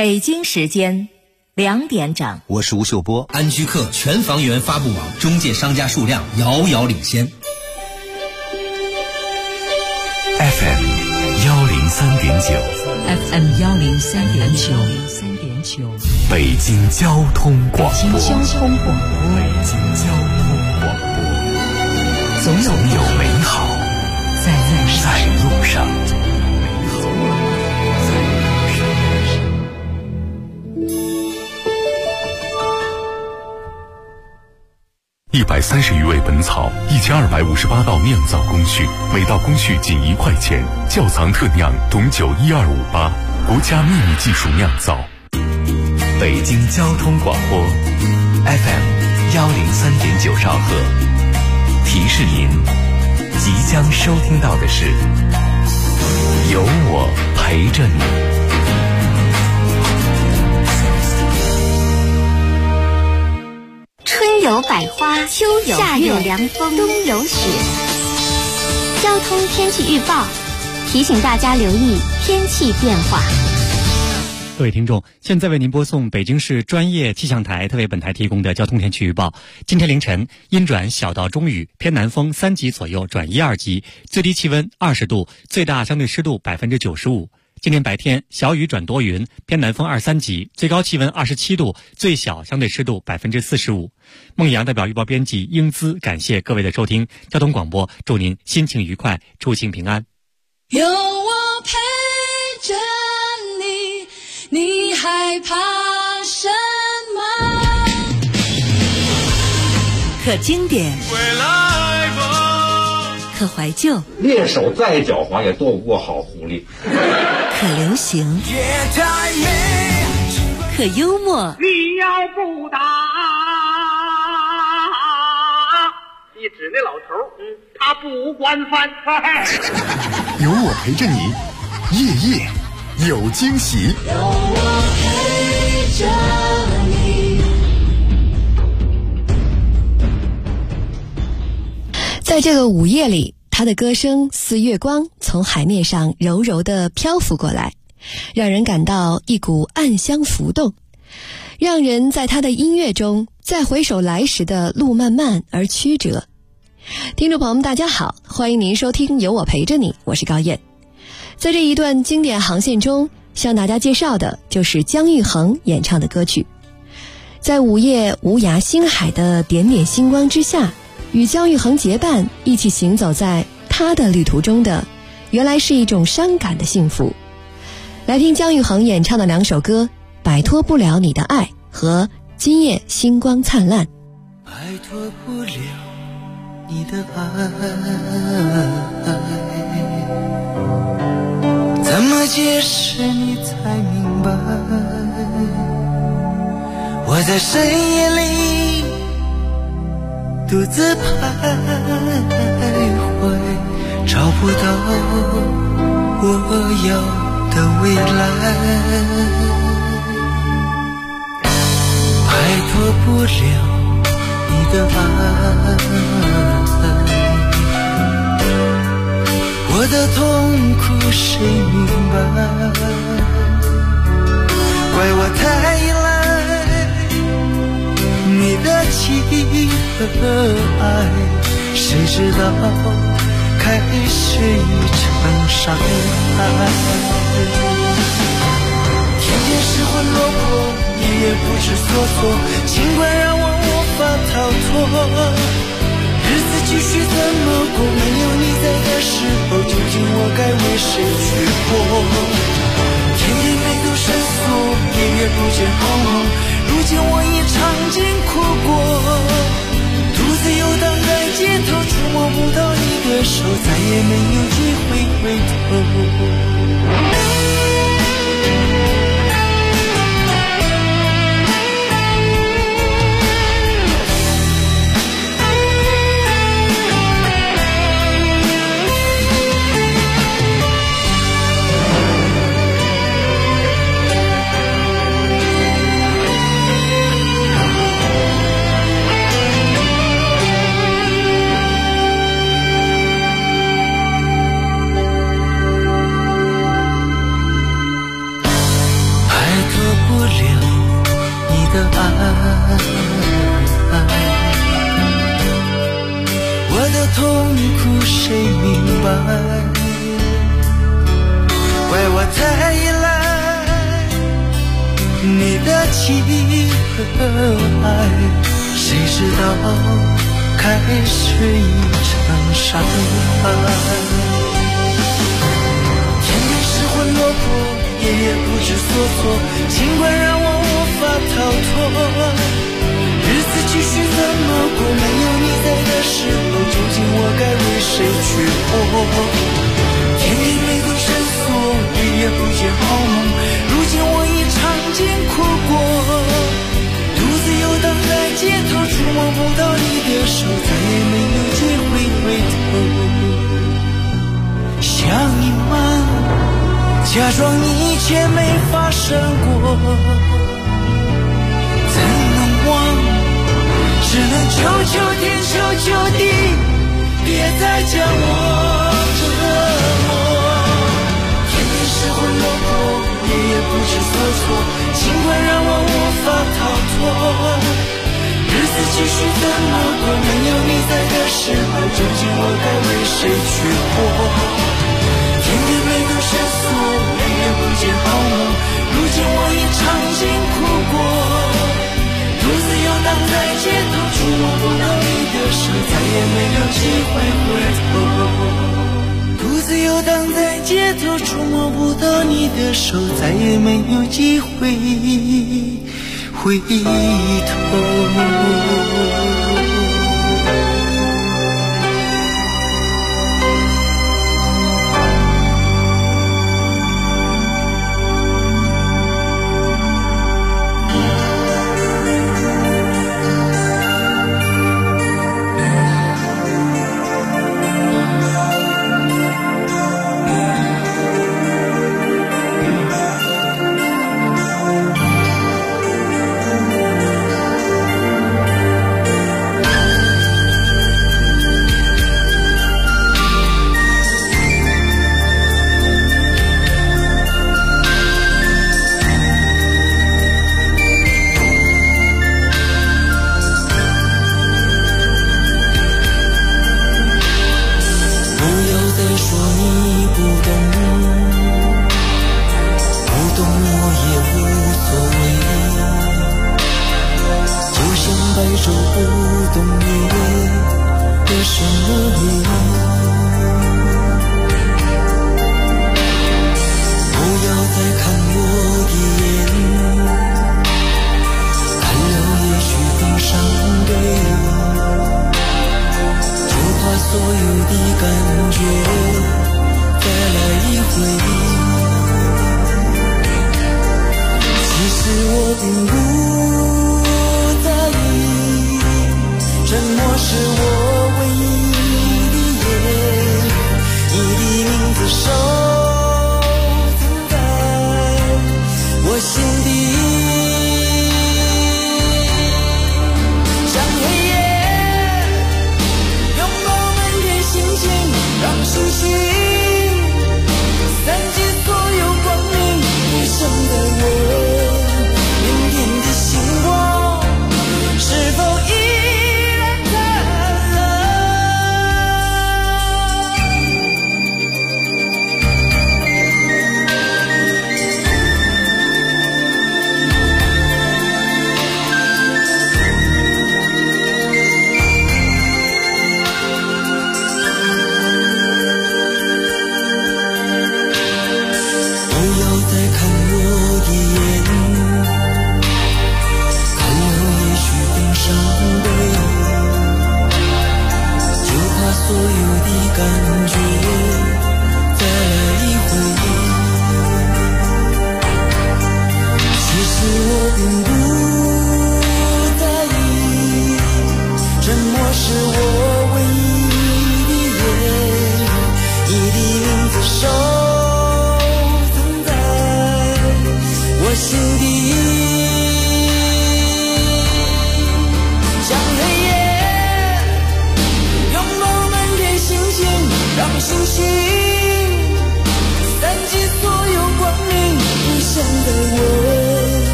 北京时间2点整， 我是吴秀波。 安居客全房源发布网中介商家数量遥遥领先。 FM 103.9， 北京交通广播，总有美好在路上。130余味本草，1258道酿造工序，每道工序仅1块钱。窖藏特酿董酒12588，国家秘密技术酿造。北京交通广播 FM 103.9兆赫，提示您即将收听到的是有我陪着你。 春有百花，秋有夏有凉风，冬有雪。交通天气预报提醒大家留意天气变化。 各位听众，现在为您播送北京市专业气象台特为本台提供的交通天气预报。今天凌晨阴转小到中雨，偏南风3级左右转1、2级，最低气温20度，最大相对湿度95%。今天白天小雨转多云，偏南风2、3级，最高气温27度，最小相对湿度45%。孟阳代表预报编辑英姿，感谢各位的收听。交通广播祝您心情愉快，出行平安。 有我陪着你，你害怕什么？ 可经典，可怀旧， 猎手再狡猾也斗不过好狐狸。 可流行，可幽默。 你要不打，你指那老头，他不惯犯。 有我陪着你，夜夜有惊喜。 有我陪着你。 在这个午夜里，他的歌声似月光从海面上柔柔地漂浮过来，让人感到一股暗香浮动，让人在他的音乐中再回首来时的路漫漫而曲折。听众朋友们大家好，欢迎您收听有我陪着你，我是高燕。在这一段经典航线中，向大家介绍的就是姜育恒演唱的歌曲。在午夜无涯星海的点点星光之下，与姜育恒结伴一起行走在他的旅途中的，原来是一种伤感的幸福。来听姜育恒演唱的2首歌，摆脱不了你的爱和今夜星光灿烂。 摆脱不了你的爱，怎么解释你才明白？我在深夜里独自徘徊，找不到我要的未来，摆脱不了你的爱，我的痛苦谁明白？怪我太依赖你的情和爱，谁知道开始一场伤害。天天失魂落魄，夜夜不知所措，尽管让我无法逃脱。日子继续怎么过？没有你在的时候，究竟我该为谁去活？天天眉头深锁，夜夜不见好梦，如今我已尝尽苦果，独自游荡在街头，触摸不到你的手，再也没有机会回头。 的期待，谁知道开始一场伤害。天天失魂落魄，夜夜不知所措，尽管让我无法逃脱。日子继续怎么过？没有你在的时候，究竟我该为谁去活？天天眉头深锁，夜夜不见好梦。如今我已尝尽苦果，独自游荡在街头，触摸不到你的手，再也没有机会回头。想隐瞒，假装一切没发生过，怎能忘？只能求求天，求求地，别再将我折磨。天天失魂落魄，夜夜不知所措，尽管让我无法逃脱。日子继续怎么过？没有你在的时候，究竟我该为谁去活？天天眉头深锁，夜夜不见好梦。如今我已尝尽苦果，独自游荡在街头，触摸不到你的手，再也没有机会回头。独自游荡在街头，触摸不到你的手，再也没有机会回头。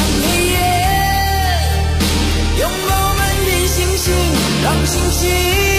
让星星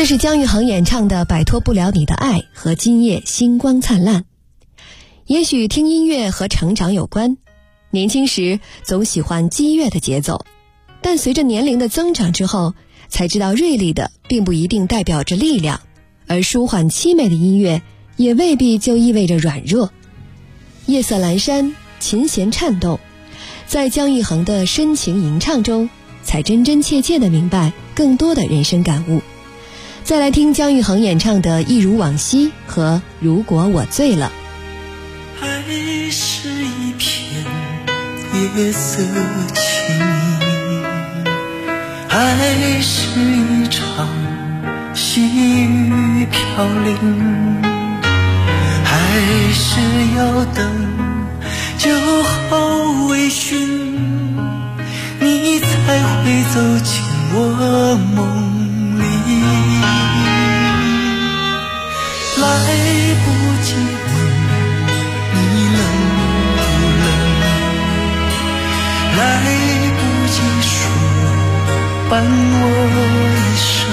是姜育恒演唱的《摆脱不了你的爱》和《今夜星光灿烂》。也许听音乐和成长有关，年轻时总喜欢激越的节奏，但随着年龄的增长之后，才知道锐利的并不一定代表着力量，而舒缓凄美的音乐也未必就意味着软弱。夜色阑珊，琴弦颤动，在姜育恒的深情吟唱中，才真真切切地明白更多的人生感悟。再来听姜育恒演唱的《一如往昔》和《如果我醉了》。 爱是一片夜色轻盈，爱是一场细雨飘零，爱是要等酒后微醺，你才会走进我梦里。来不及问你冷不冷，来不及说伴我一生，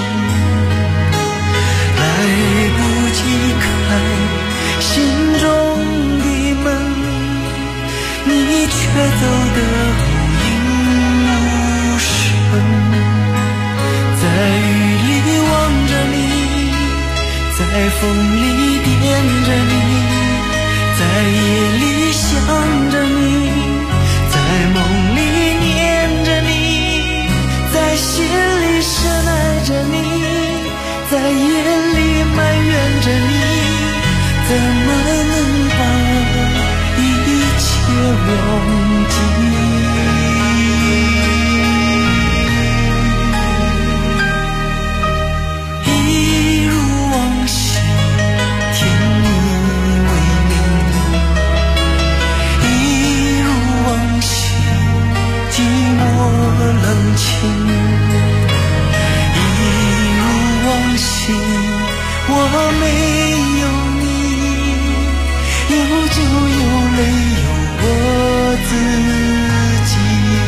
来不及开心中的门，你却走得无影无声。在雨里望着你，在风里惦着你，在夜里想着你，在梦里念着你，在心里深爱着你，在夜里埋怨着你，怎么能把一切忘记？一如往昔，天你为名，一如往昔，寂寞冷清，一如往昔，我没有你，有酒有泪有我自己。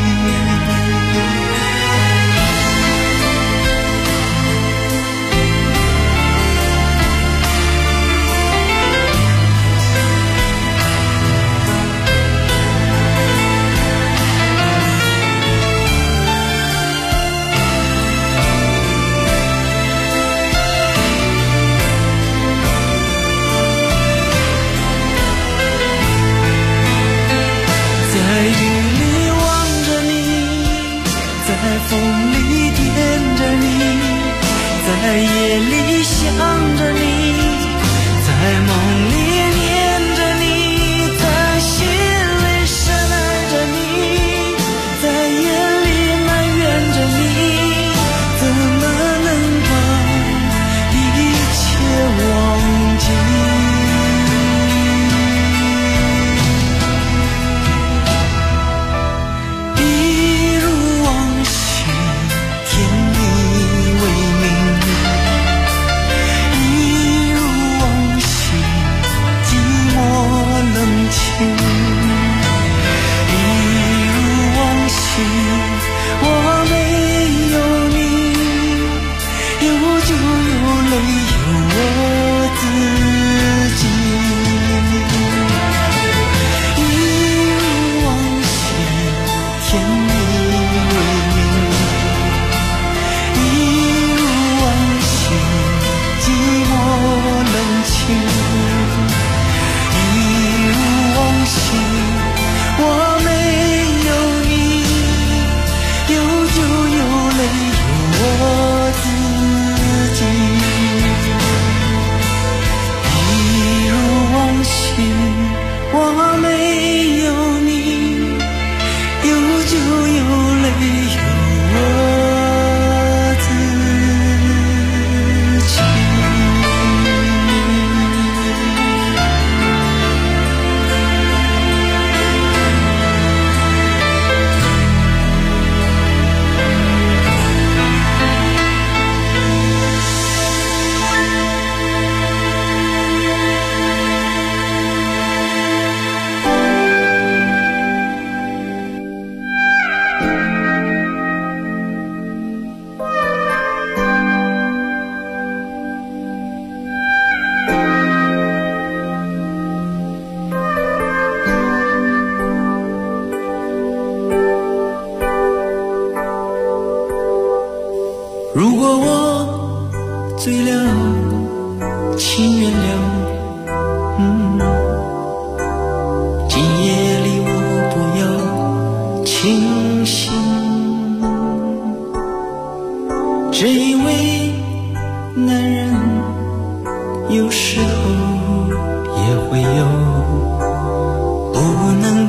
在雨里望着你，在风里惦着你，在夜里想着你，在梦里念着你，在心里深爱着你，在夜里埋怨着你，怎么能把一切忘记？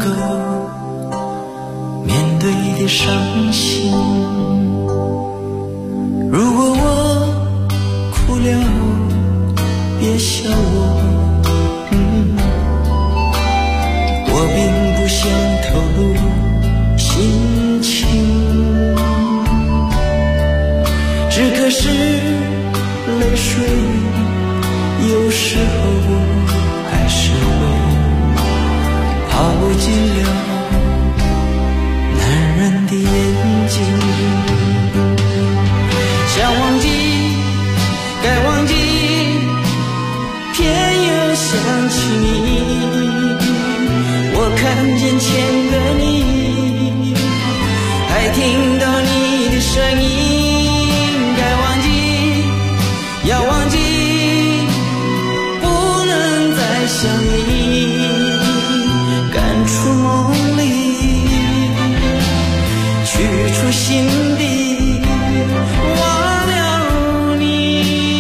够面对的伤心。如果我哭了，别笑我，我并不想透露心情，只可是泪水有时候还是会跑进了男人的眼睛。想忘记该忘记，偏又想起你，我看见千个你，还听到你的声音。该忘记要忘记，不能再想你，赶出梦里，去除心底，忘了你。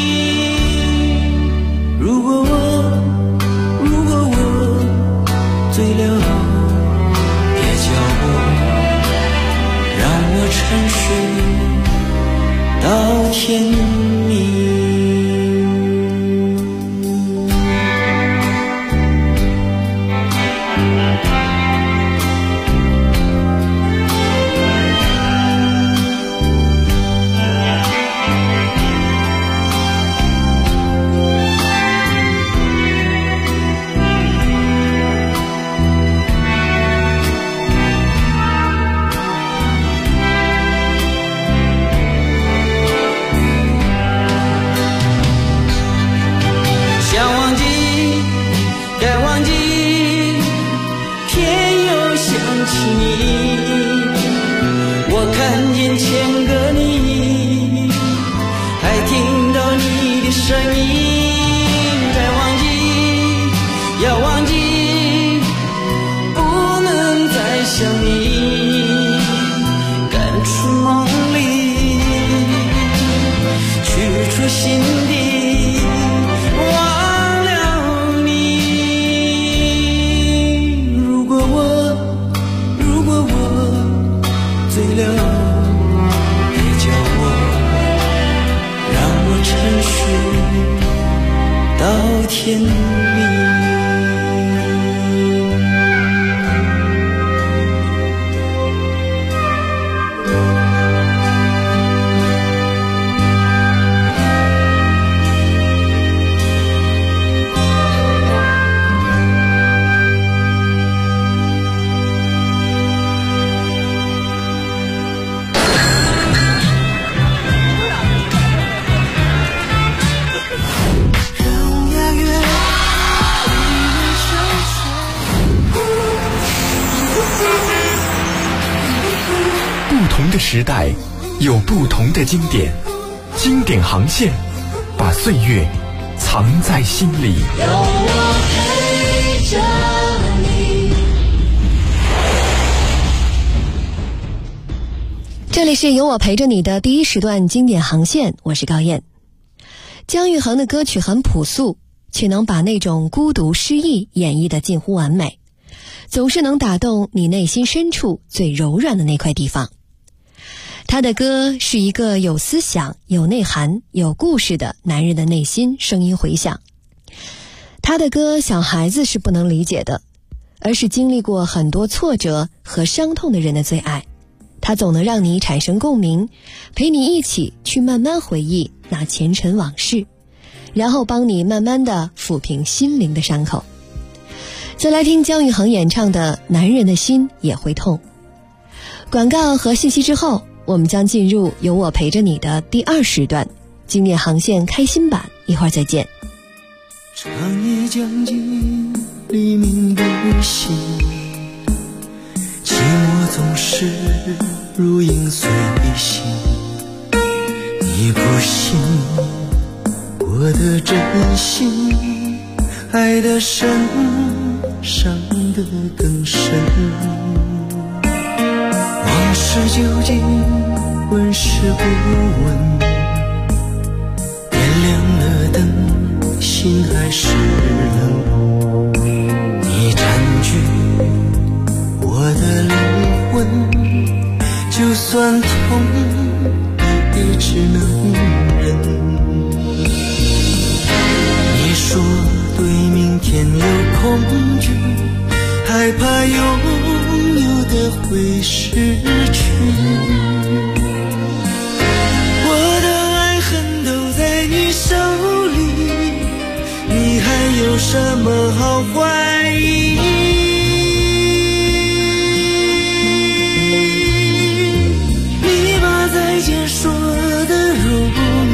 如果我醉了，别叫我，让我沉睡到天明。天明。 不同的时代有不同的经典，经典航线把岁月藏在心里。有我陪着你。这里是有我陪着你的第一时段经典航线，我是高燕。姜育恒的歌曲很朴素，却能把那种孤独失意演绎得近乎完美，总是能打动你内心深处最柔软的那块地方。他的歌是一个有思想、有内涵、有故事的男人的内心声音回响。他的歌小孩子是不能理解的，而是经历过很多挫折和伤痛的人的最爱。他总能让你产生共鸣，陪你一起去慢慢回忆那前尘往事，然后帮你慢慢地抚平心灵的伤口。再来听姜育恒演唱的《男人的心也会痛》。广告和信息之后，我们将进入有我陪着你的第二时段经典航线开心版，一会儿再见。 长夜将近，黎明的心，寂寞总是如影随形。你不信我的真心，爱得深，伤得更深。往事究竟问世不问，点亮了灯，心还是冷。你占据拥有的会失去。我的爱恨都在你手里，你还有什么好怀疑？你把再见说的容易，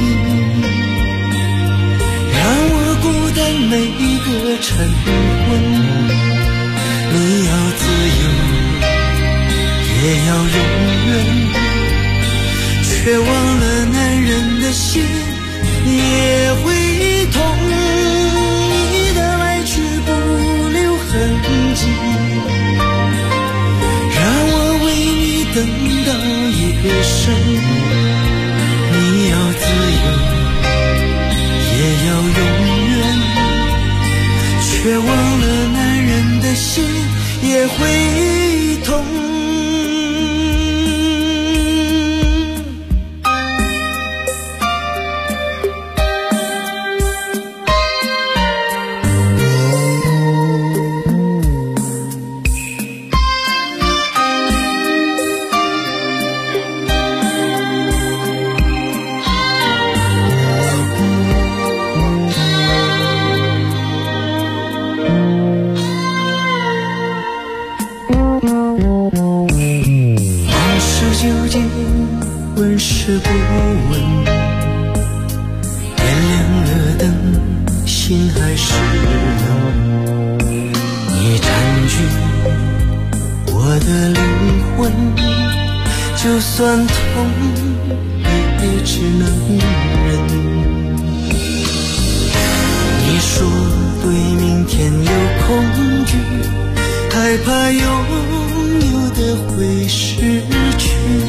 让我孤单每一个晨昏。你要自由也要永远，却忘了男人的心也会痛。你的来去不留痕迹，让我为你等到夜深。你要自由也要永远，却忘了男人的心也会痛。问是不问，点亮了灯，心还是冷。你占据我的灵魂，就算痛也只能忍。你说对明天有恐惧，害怕拥有的会失去。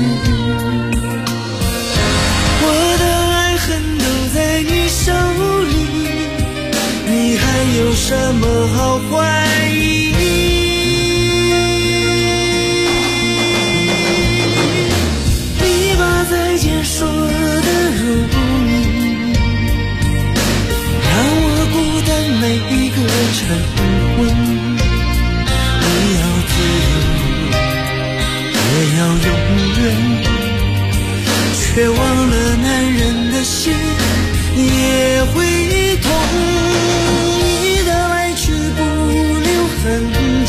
我的爱恨都在你手里，你还有什么好怀疑？你把再见说的容易，让我孤单每一个晨昏。你要自由也要永远，却忘了男人的心也会痛。你的来去不留痕迹，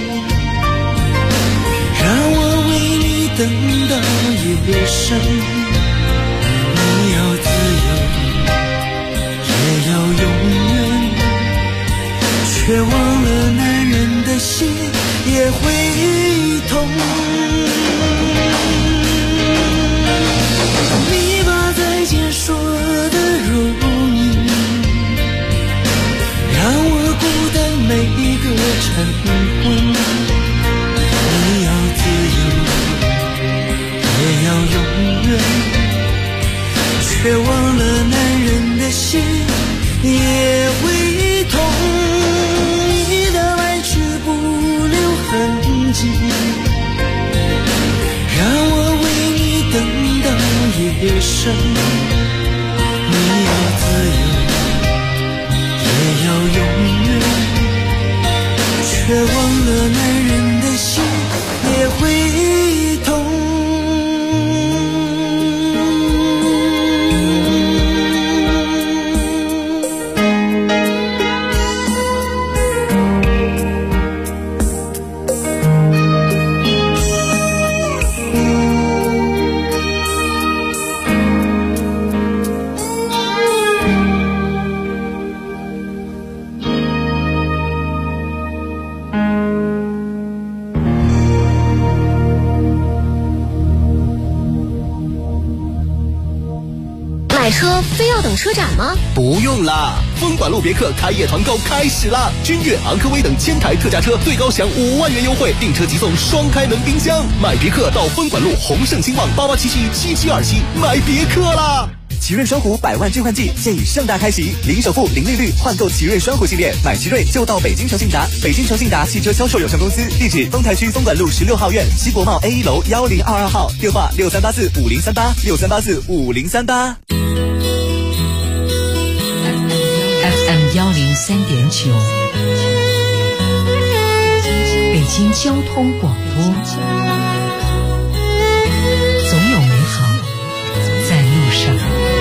让我为你等到夜深。你要自由也要永远，却忘了男人的心也会痛。你把再见说的容易，让我孤单每一个晨昏。你要自由也要永远，却忘了男人的心也会痛。你的来去不留痕迹，让我为你等到夜深。你要自由也要永远，却忘了男人的心也会痛。 买车非要等车展吗？ 不用啦，丰管路别克开业团购开始啦！君越、昂科威等千台特价车最高享5万元优惠，订车即送双开门冰箱。买别克到丰管路宏盛兴旺88777727买别克啦！奇瑞双虎100万置换季现已盛大开启，零首付、零利率换购奇瑞双虎系列，买奇瑞就到北京诚信达。北京诚信达汽车销售有限公司，地址丰台区丰管路16号院西国贸 A1 楼1022号，电话6384503863845038。 FM 103.9，北京京交通广播，总有美好在路上。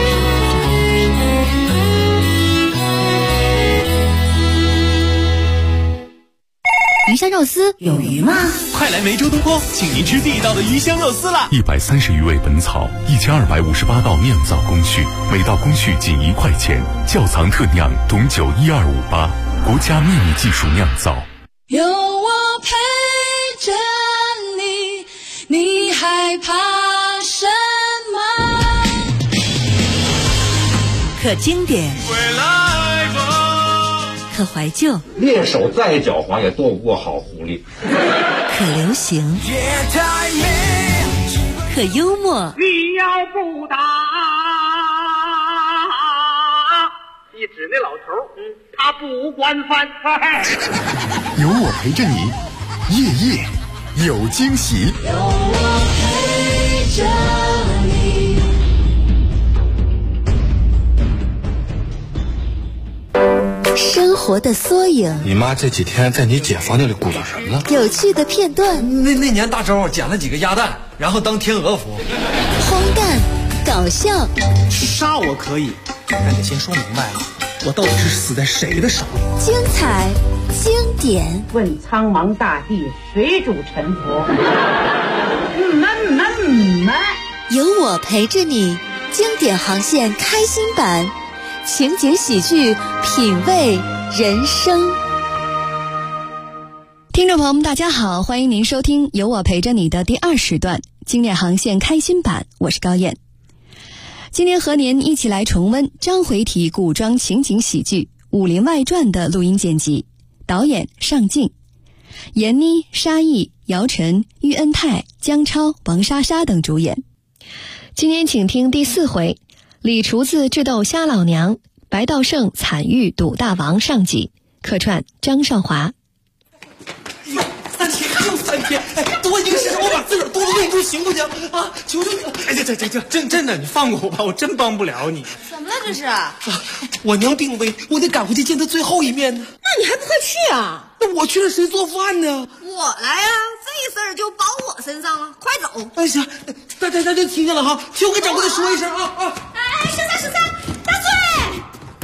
鱼香肉丝有鱼吗？ 快来梅州东坡，请您吃地道的鱼香肉丝啦 ！130余味本草，1258道酿造工序，每道工序仅1块钱，窖藏特酿，董酒12588，国家秘密技术酿造。 有我陪着你，你害怕什么？ 可经典，可怀旧， 猎手再狡猾也斗不过好狐狸。 可流行，可幽默。 你要不打，一指那老头，他不惯犯。 有我陪着你，夜夜有惊喜。 有我陪着你。 生活的缩影， 你妈这几天在你姐房间里鼓捣什么呢？ 有趣的片段。 那年大周捡了几个鸭蛋，然后当天鹅服。 荒诞，搞笑。 杀我可以，但得先说明白了，我到底是死在谁的手里？ 精彩，经典。 问苍茫大地，谁主沉浮？ 有我陪着你，经典航线开心版。情景喜剧，品味人生。 听众朋友们大家好，欢迎您收听有我陪着你的第2时段经典航线开心版，我是高燕。今天和您一起来重温章回体古装情景喜剧《武林外传》的录音剪辑，导演尚敬，闫妮、沙溢、姚晨、喻恩泰、姜超、王莎莎等主演。今天请听第4回，李厨子智斗虾老娘，白道胜惨遇赌大王上集，客串张少华。 3天又3天，多一个时辰，我把自个儿肚子喂住行不行啊？求求你了！真的，你放过我吧，我真帮不了你。 怎么了这是？ 我娘病危，我得赶回去见她最后一面呢。 那你还不快去啊？ 那我去了谁做饭呢？ 我来呀，这事儿就包我身上了，快走！ 哎行，大家就听见了哈，替我给掌柜的说一声啊！ 哎，13，大醉！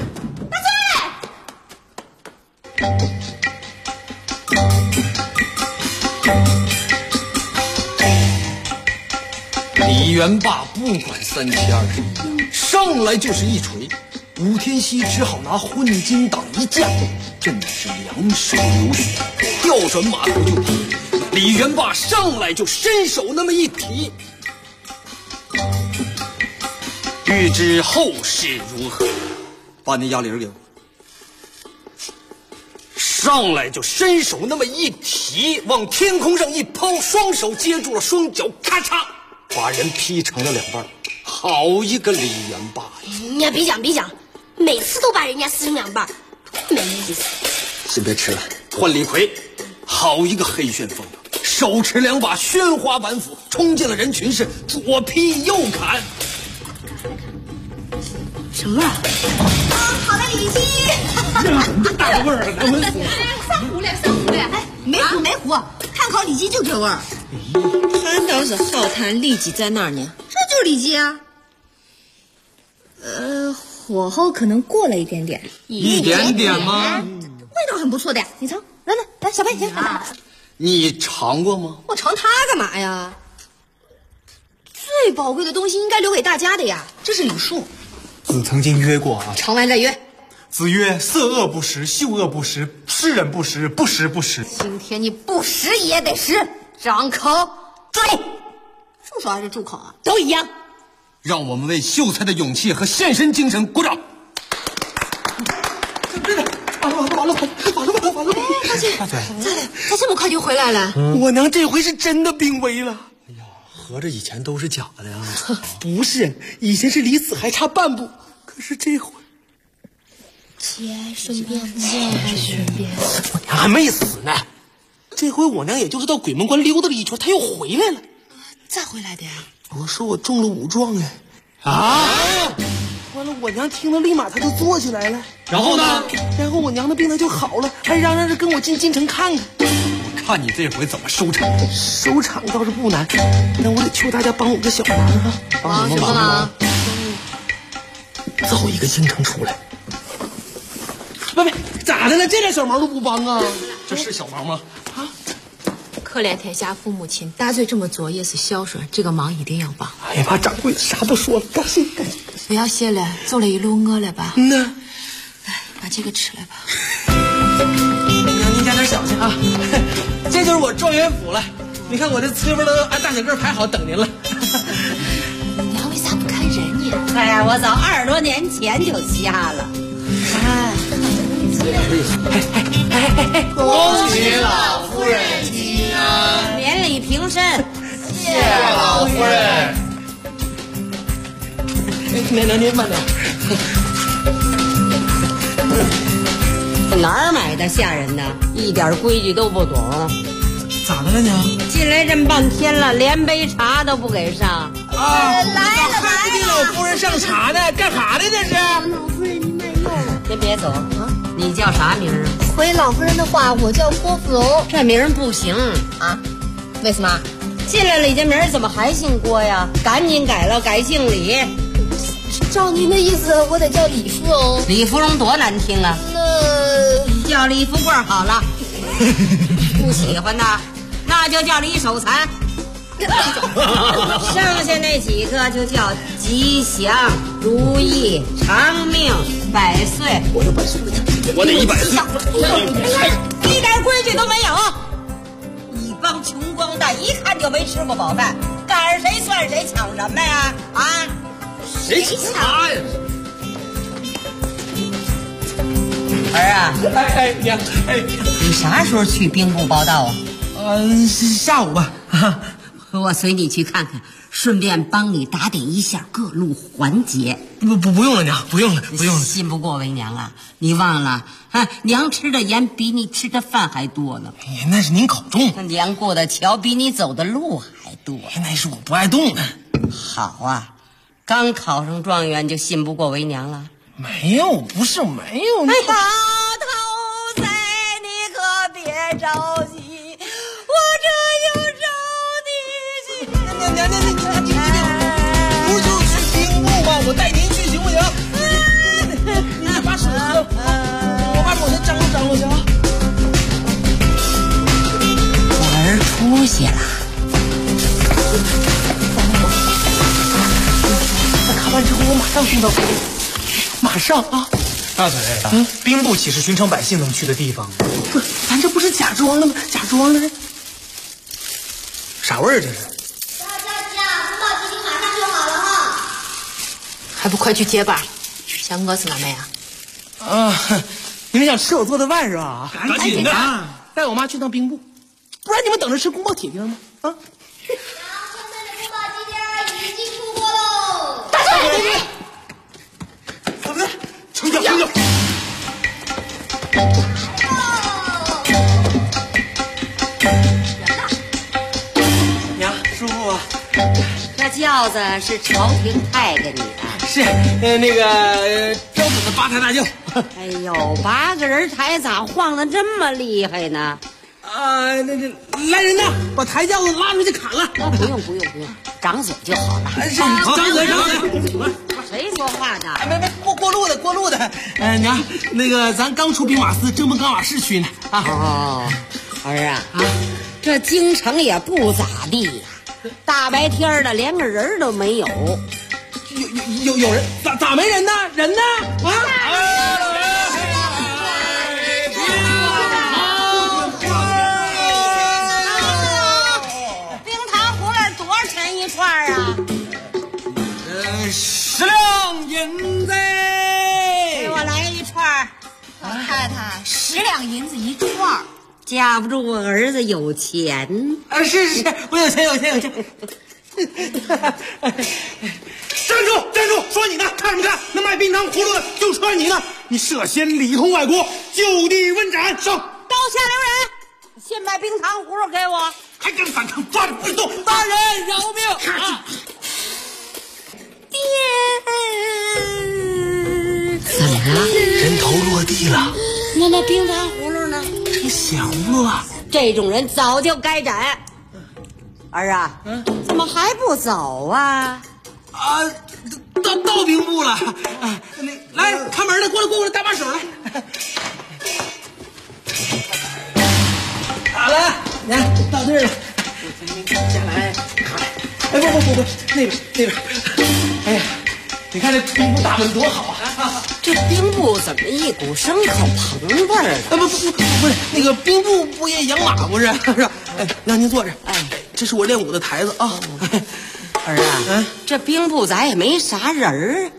李元霸不管3七21，上来就是一锤，武天锡只好拿混金党一架，真的是两手流血，调转马头就踢。李元霸上来就伸手那么一提，欲知后事如何，把那哑铃给我。上来就伸手那么一提，往天空上一抛，双手接住了，双脚咔嚓把人劈成了2半。好一个李元霸呀！ 你别讲，每次都把人家撕成2半，没意思。 先别吃了，换李逵。好一个黑旋风，手持2把宣花板斧，冲进了人群，是左劈右砍。 什么味儿啊？好的李记， 大味儿，难闻死了。 上壶了。哎，没壶，炭烤里脊就这味儿。 他倒是好谈里脊在哪儿呢？ 这就是里脊啊。火候可能过了一点点。 一点点吗？ 味道很不错的呀，你尝。来，小白先。 你尝过吗？ 我尝它干嘛呀？最宝贵的东西应该留给大家的呀，这是礼数。 子曾经约过啊， 尝完再约。 子曰：色恶不食，嗅恶不食，是人不食，不食不食。 今天你不食也得食，张口。 住！ 住手还是住口啊？ 都一样。 让我们为秀才的勇气和献身精神鼓掌。真的，完了！大嘴， 他这么快就回来了？ 我娘这回是真的病危了。哎呀，合着以前都是假的呀？不是，以前是离死还差半步，可是这回。 节哀顺变， 我娘还没死呢。这回我娘也就是到鬼门关溜达了一圈，她又回来了。 咋回来的呀？ 我说我中了武状哎。完了，我娘听了立马她就坐起来了。然后呢？然后我娘的病她就好了，还嚷嚷着跟我进京城看看。我看你这回怎么收场。收场倒是不难，那我得求大家帮我个小忙啊！ 帮什么忙？ 造一个京城出来。喂，咋的了？这点小忙都不帮啊？这是小忙吗？啊！ 可怜天下父母亲，大嘴这么做也是孝顺，这个忙一定要帮。 哎呀妈，掌柜啥不说了，感谢。 不要谢了，走了一路饿了吧？ 呢。 来，把这个吃了吧。 您加点小心啊！这就是我状元府了。你看我这瓷盆都按大小个排好等您了。 娘为啥不看人呀？ 哎呀，我早20多年前就下了。 恭喜老夫人吉安， 免礼平身。 谢老夫人。 您慢点。 哪儿买的下人呢？一点规矩都不懂。 咋的了娘？ 进来这么半天了，连杯茶都不给上。 来了，还不给老夫人上茶呢？干啥的这是？ 老夫人您慢用。 先别走啊！你叫啥名儿？ 回老夫人的话，我叫郭芙蓉。 这名儿不行啊？为什么？ 进来了一这名儿，怎么还姓郭呀？赶紧改了，改姓李。 照您的意思，我得叫李芙蓉。 李芙蓉多难听啊！ 那叫李富贵好了。不喜欢的，那就叫李守残。剩下那几个就叫吉祥、如意、长命、百岁。 我有100岁，我得100岁。 一点规矩都没有，一帮穷光蛋，一看就没吃过饱饭，赶上谁算谁，抢什么呀？啊！ 谁抢呀？ 儿啊， 娘， 你啥时候去兵部报道啊？ 下午吧。 我随你去看看，顺便帮你打点一下各路环节。 不用了，娘，不用了。 信不过为娘啊！你忘了啊？娘吃的盐比你吃的饭还多呢。 哎，那是您口重。 娘过的桥比你走的路还多。 那是我不爱动的。 好啊，刚考上状元就信不过为娘了？ 没有，不是没有。 哎呀，头仔，你可别着急。 娘，不就去兵部吗？我带您去行不行？您就把手喝，我把手先张罗去啊。 我儿出息了。 看完之后我马上送到府里，马上啊！ 大嘴，兵部岂是寻常百姓能去的地方？ 不是，咱这不是假装的吗？假装的， 啥味儿这是？ 还不快去接吧！想饿死了没啊？ 你们想吃我做的饭是吧？ 赶紧的， 带我妈去趟兵部，不然你们等着吃宫保铁丁吗？啊！ 现在的宫保鸡丁已经出锅喽！ 大家好， 成交。 娘，舒服啊！ 这轿子是朝廷派给你的。 是，那个标准的8抬大轿。 哎呦，8个人抬咋晃得这么厉害呢？ 来人呐，把抬轿子拉出去砍了。 不用，掌嘴就好了。 掌嘴。 谁说话呢？ 没，过路的。娘，那个咱刚出兵马司，正奔冈瓦市区呢。 儿啊，这京城也不咋地呀，大白天的连个人都没有。 有人？咋没人呢？人呢？啊！ 冰糖葫芦多少钱一串啊 ？10两银子。 给我来一串。 老太太，10两银子一串。 架不住我儿子有钱。 是，我有钱。站住！说你呢？看什么看？那卖冰糖葫芦的就说你呢！你涉嫌里通外国，就地问斩！上！ 刀下留人！先把冰糖葫芦给我！ 还敢反抗？抓着不许动！大人饶命！ 爹，怎么了？ 人头落地了。 那冰糖葫芦呢？ 这小葫芦啊， 这种人早就该斩。儿啊，怎么还不走啊？ 到兵部了。来，看门的，过来，搭把手来。好了，来，到这儿了。下来，不，那边。哎呀，你看这兵部大门多好啊！ 这兵部怎么一股牲口棚味儿的？ 不是，那个兵部不也养马不是？哎，让您坐着。哎，这是我练武的台子啊。 儿啊，这兵部咋也没啥人儿？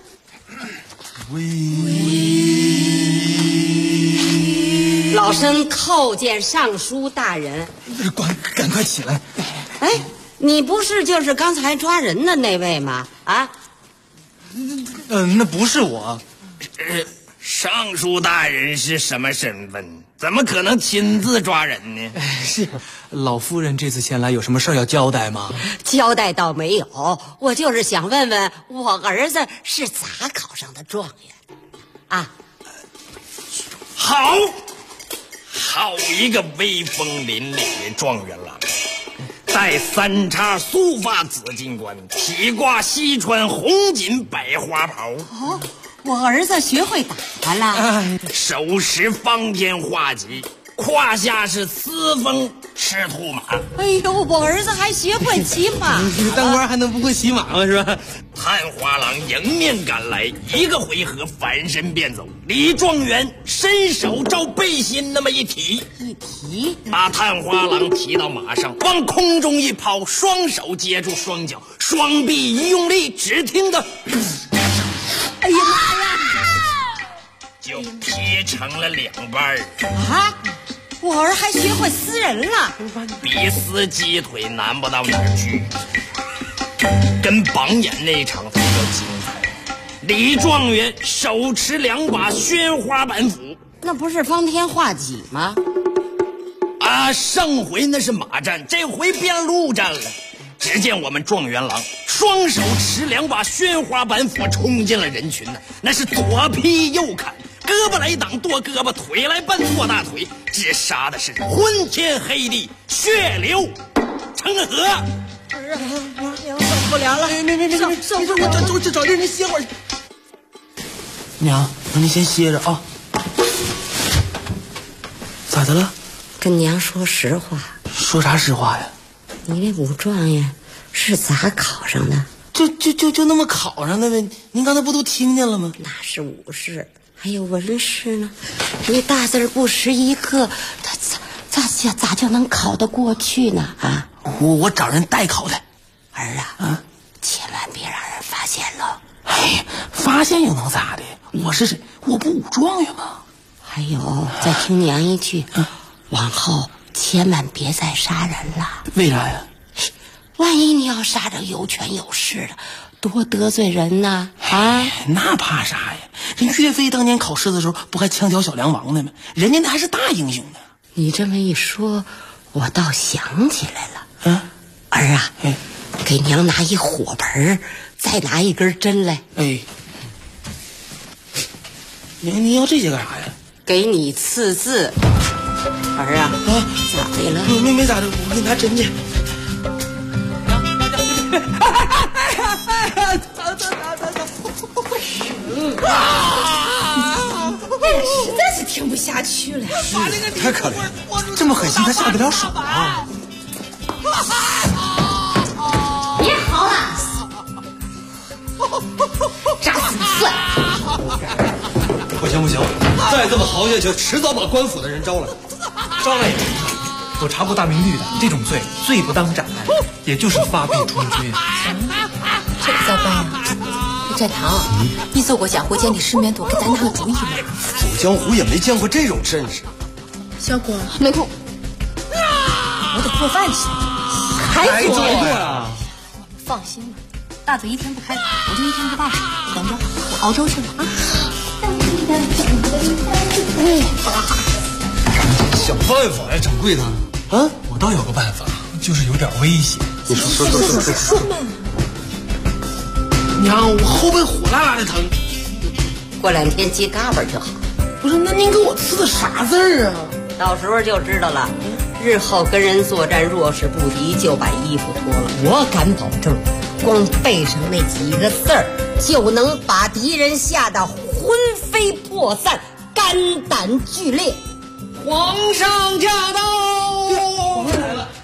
老身叩见尚书大人。 赶快起来！ 哎，你不是就是刚才抓人的那位吗？啊？ 那不是我。 尚书大人是什么身份？怎么可能亲自抓人呢？ 是老夫人这次前来有什么事要交代吗？ 交代倒没有，我就是想问问我儿子是咋考上的状元啊？ 好一个威风凛凛的状元郎，戴三叉素发紫金冠，体挂西川红锦百花袍。 哦，我儿子学会打了， 手持方天画戟，胯下是嘶风赤兔马。 哎呦，我儿子还学会骑马， 当官还能不会骑马吗？是吧？ 探花郎迎面赶来，一个回合翻身便走。李状元伸手照背心那么一提，把探花郎提到马上，往空中一抛，双手接住双脚，双臂一用力，只听得哎呀妈呀， 就劈成了两半啊！我儿还学会撕人了， 比撕鸡腿难不到哪儿去，跟榜眼那一场才叫精彩。李状元手持两把宣花板斧， 那不是方天画戟吗？ 上回那是马战，这回变陆战了。只见我们状元郎双手持两把宣花板斧冲进了人群呢，那是左劈右砍，胳膊来挡剁胳膊，腿来绊错大腿，只杀的是昏天黑地，血流成河。 娘受不了了，受不了了， 我找地儿您歇会儿。娘，您先歇着啊。咋的了？ 跟娘说实话。 说啥实话呀？ 你那武状元是咋考上的？ 就那么考上的呗。您刚才不都听见了吗？ 那是武士，还有文士呢。你大字不识一个，他咋就能考得过去呢？啊！ 我找人代考的。 儿啊，千万别让人发现了。 哎，发现又能咋的？我是谁？我不武状元吗？ 还有，再听娘一句，往后千万别再杀人了。 为啥呀？ 万一你要杀着有权有势的，多得罪人呢！啊， 那怕啥呀？人岳飞当年考试的时候，不还枪挑小梁王的吗？人家那还是大英雄呢。 你这么一说，我倒想起来了。儿啊，给娘拿一火盆，再拿一根针来。 您要这些干啥呀？ 给你刺字。儿啊，咋的了？ 没咋的，我给你拿针去。 实在是听不下去了。 太可怜了，这么狠心他下得了手啊！ 别嚎了，扎死你算了。 不行，再这么嚎下去，迟早把官府的人招来。 招来也没用，我查过大明律的，这种罪不当斩，也就是发配充军。 这可咋办呀？战堂，你做过江湖间的失眠多，给咱拿个主意嘛。 走江湖也没见过这种阵势。 小果没空，我得做饭去。 还做呀？ 放心吧，大嘴一天不开口，我就一天不罢手。等着，我熬粥去了啊。 想办法呀，掌柜的。 我倒有个办法，就是有点危险。 你说嘛。 娘，我后背火辣辣的疼， 过2天接嘎巴就好。 不是，那您给我刺的啥字儿啊？ 到时候就知道了。 日后跟人作战，若是不敌，就把衣服脱了。我敢保证，光背上那几个字儿，就能把敌人吓得魂飞魄散、肝胆俱裂。 皇上驾到！ 来了。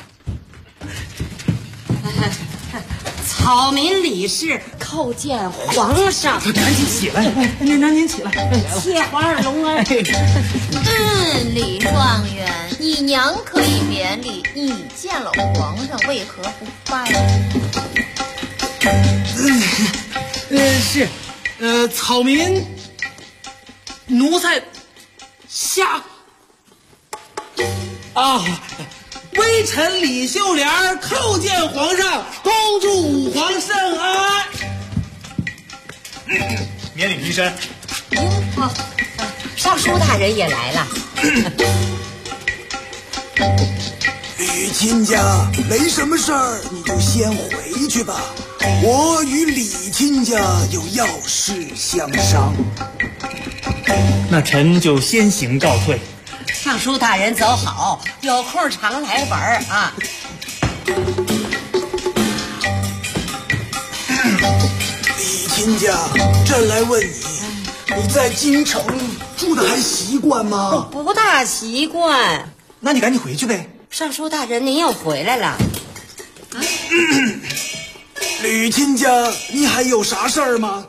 草民李氏叩见皇上。 赶紧起来，您起来， 谢皇上隆恩。 李状元，你娘可以免礼，你见了皇上为何不拜？ 是，草民奴才下微臣李秀莲叩见皇上，恭祝武皇圣安。 免礼平身。 好，尚书大人也来了。 李亲家没什么事儿，你就先回去吧。我与李亲家有要事相商。 那臣就先行告退。 尚书大人走好，有空常来玩啊。 李亲家，朕来问你在京城住的还习惯吗？ 不大习惯。 那你赶紧回去呗。 尚书大人，您又回来了。 吕亲家，你还有啥事儿吗？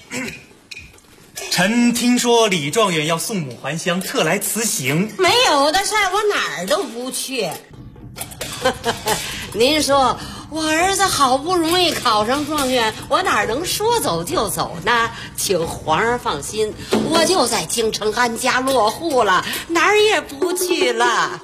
臣听说李状元要送母还乡，特来辞行。 没有的事儿，我哪儿都不去。您说我儿子好不容易考上状元，我哪能说走就走呢？请皇上放心，我就在京城安家落户了，哪儿也不去了。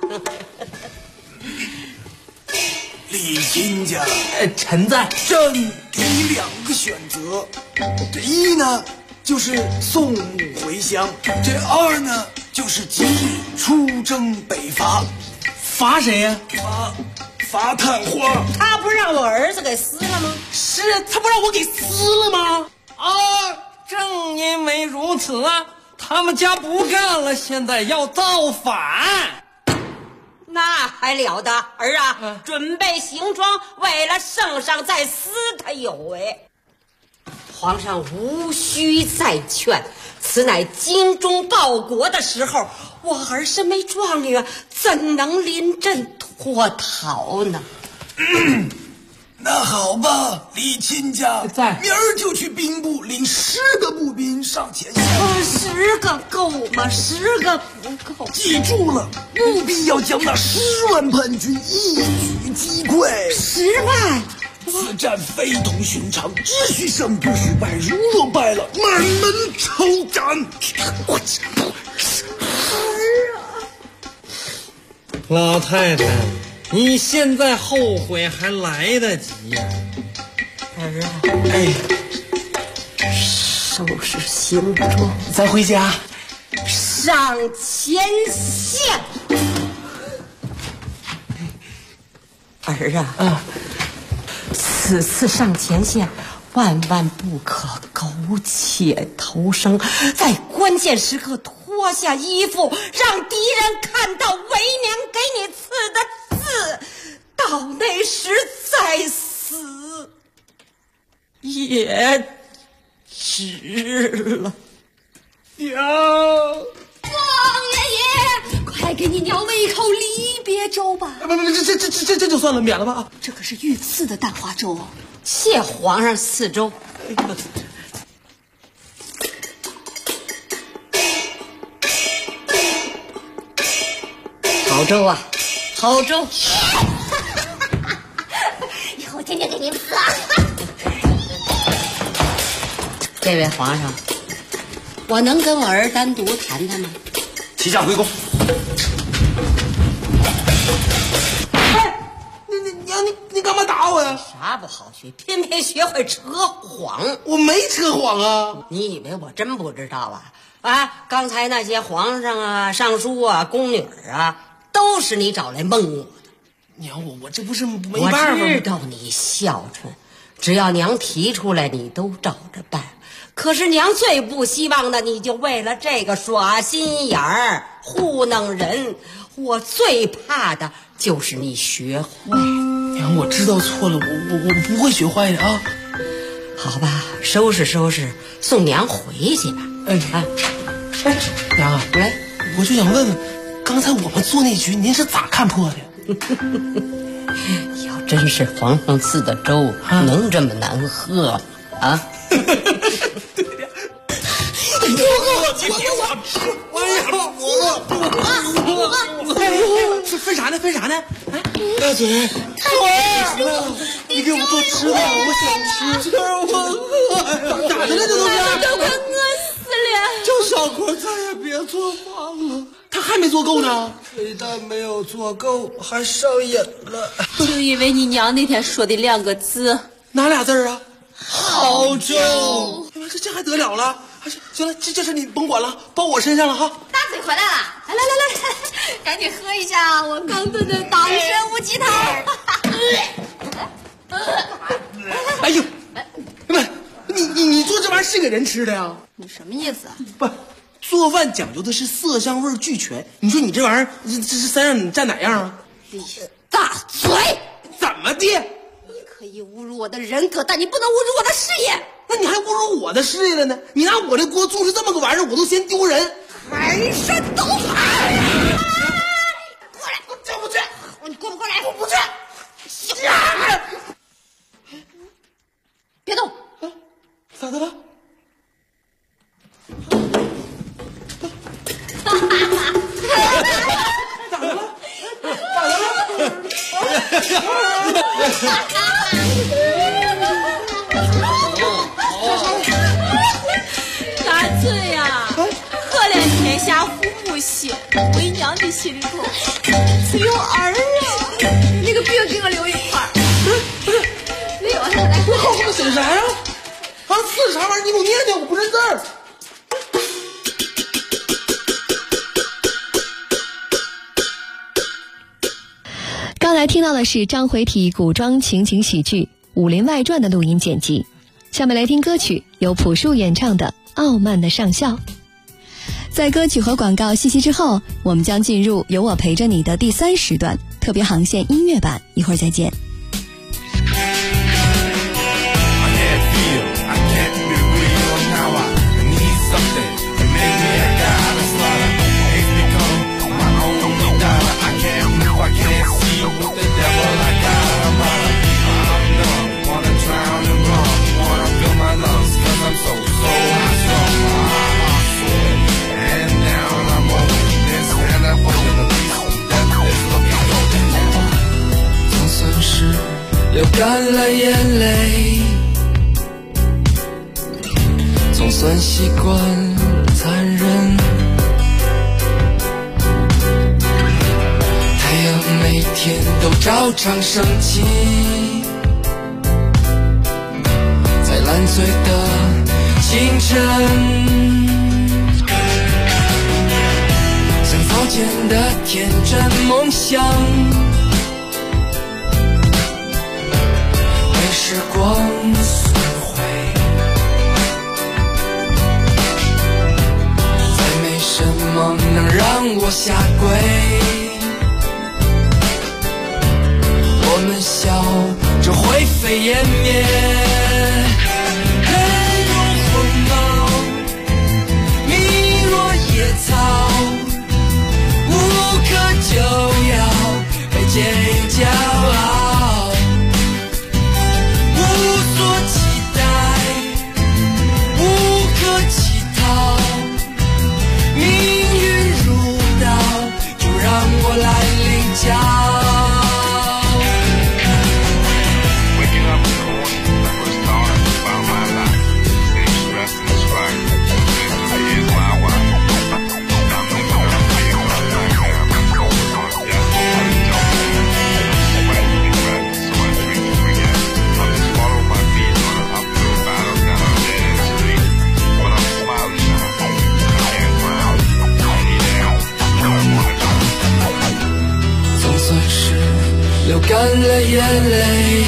李亲家， 臣在。 朕给你两个选择，这一呢就是送母回乡，这二呢就是即日出征北伐。 罚谁呀？ 罚探花。 他不让我儿子给撕了吗？ 是他不让我给撕了吗？正因为如此啊，他们家不干了，现在要造反。 那还了得，儿啊，准备行装，为了圣上再撕他有为。皇上无需再劝，此乃精忠报国的时候，我儿身为状元，怎能临阵脱逃呢？ 那好吧，李亲家， 在明儿就去兵部领10个步兵上前线。 10个够吗？10个不够。 记住了，务必要将那10万叛军一举击溃。 10万？ 此战非同寻常，只许胜不许败，如若败了，满门抄斩。 老太太，你现在后悔还来得及呀！ 儿啊，收拾行装， 咱回家， 上前线。儿啊，此次上前线，万万不可苟且偷生，在关键时刻脱下衣服，让敌人看到为娘给你刺的字，到那时再死也值了。 娘， 王爷爷，快给你娘喂一口离别粥吧！ 不，这就算了，免了吧。 这可是御赐的蛋花粥哦。 谢皇上赐粥。好粥啊，好粥！ 以后天天给您赐啊！ 这位皇上，我能跟我儿单独谈谈吗？ 启驾回宫。 你干嘛打我呀？ 啥不好学，偏偏学会扯谎。 我没扯谎啊！ 你以为我真不知道啊？刚才那些皇上啊、尚书啊、宫女啊，都是你找来蒙我的。 娘，我这不是没办法吗？ 我知道你孝顺，只要娘提出来，你都照着办。可是娘最不希望的，你就为了这个耍心眼儿、糊弄人。 我最怕的就是你学坏。 娘，我知道错了，我不会学坏的啊。 好吧，收拾收拾，送娘回去吧。 娘啊，来，我就想问问，刚才我们做那局，您是咋看破的？ 要真是皇上赐的粥，能这么难喝啊？ 分啥呢？分啥呢？ 大姐，你给我做吃的，我想吃，我饿呀！ 咋的了？这都是都快饿死了！ 叫小坤再也别做饭了， 他还没做够呢。 非但没有做够，还上瘾了。 就因为你娘那天说的2个字， 哪俩字啊？ 好粥。 这还得了了？行了，这事你甭管了，包我身上了哈。 大嘴回来了，来，赶紧喝一下我刚炖的党参乌鸡汤。 哎呦，你做这玩意儿是给人吃的呀？ 你什么意思？ 不，做饭讲究的是色香味俱全。你说你这玩意儿，这是三样，你占哪样啊？ 大嘴！ 怎么的？ 你可以侮辱我的人格，但你不能侮辱我的事业。 那你还侮辱我的事业了呢？你拿我的锅做出这么个玩意儿，我都嫌丢人。 满身都汗！过来， 这不去， 你过不过来？ 我不去。 别动！ 咋的了？咋的了？ 大嘴呀，可怜天下父母心，为娘的心里头只有儿啊！那个饼给我留一块。没有，来， 我好好的写啥呀？啊，字啥玩意儿？你给我念念，我不认字儿。 刚才听到的是章回体古装情景喜剧《武林外传》的录音剪辑。下面来听歌曲，由朴树演唱的《傲慢的上校》。在歌曲和广告信息之后，我们将进入有我陪着你的第3时段特别航线音乐版，一会儿再见。 流干了眼泪，总算习惯残忍。太阳每天都照常升起，在烂醉的清晨，像早前的天真梦想，时光损毁，再没什么能让我下跪。我们笑着灰飞烟灭，人若鸿毛，命若野草，无可救药，被借以骄傲。流干了眼泪，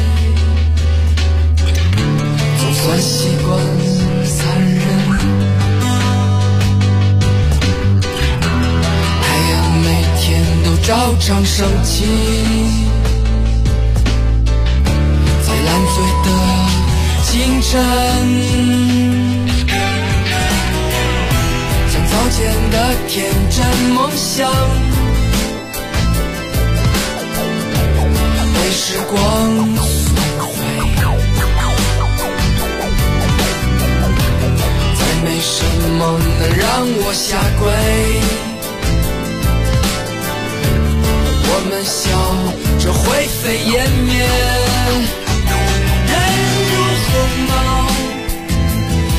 总算习惯残忍。太阳每天照常升起，在烂醉的清晨，将早前的天真梦想被时光损毁，再没什么能让我下跪。我们笑着灰飞烟灭，人如鸿毛，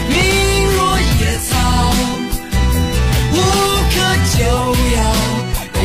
命若野草，无可救药，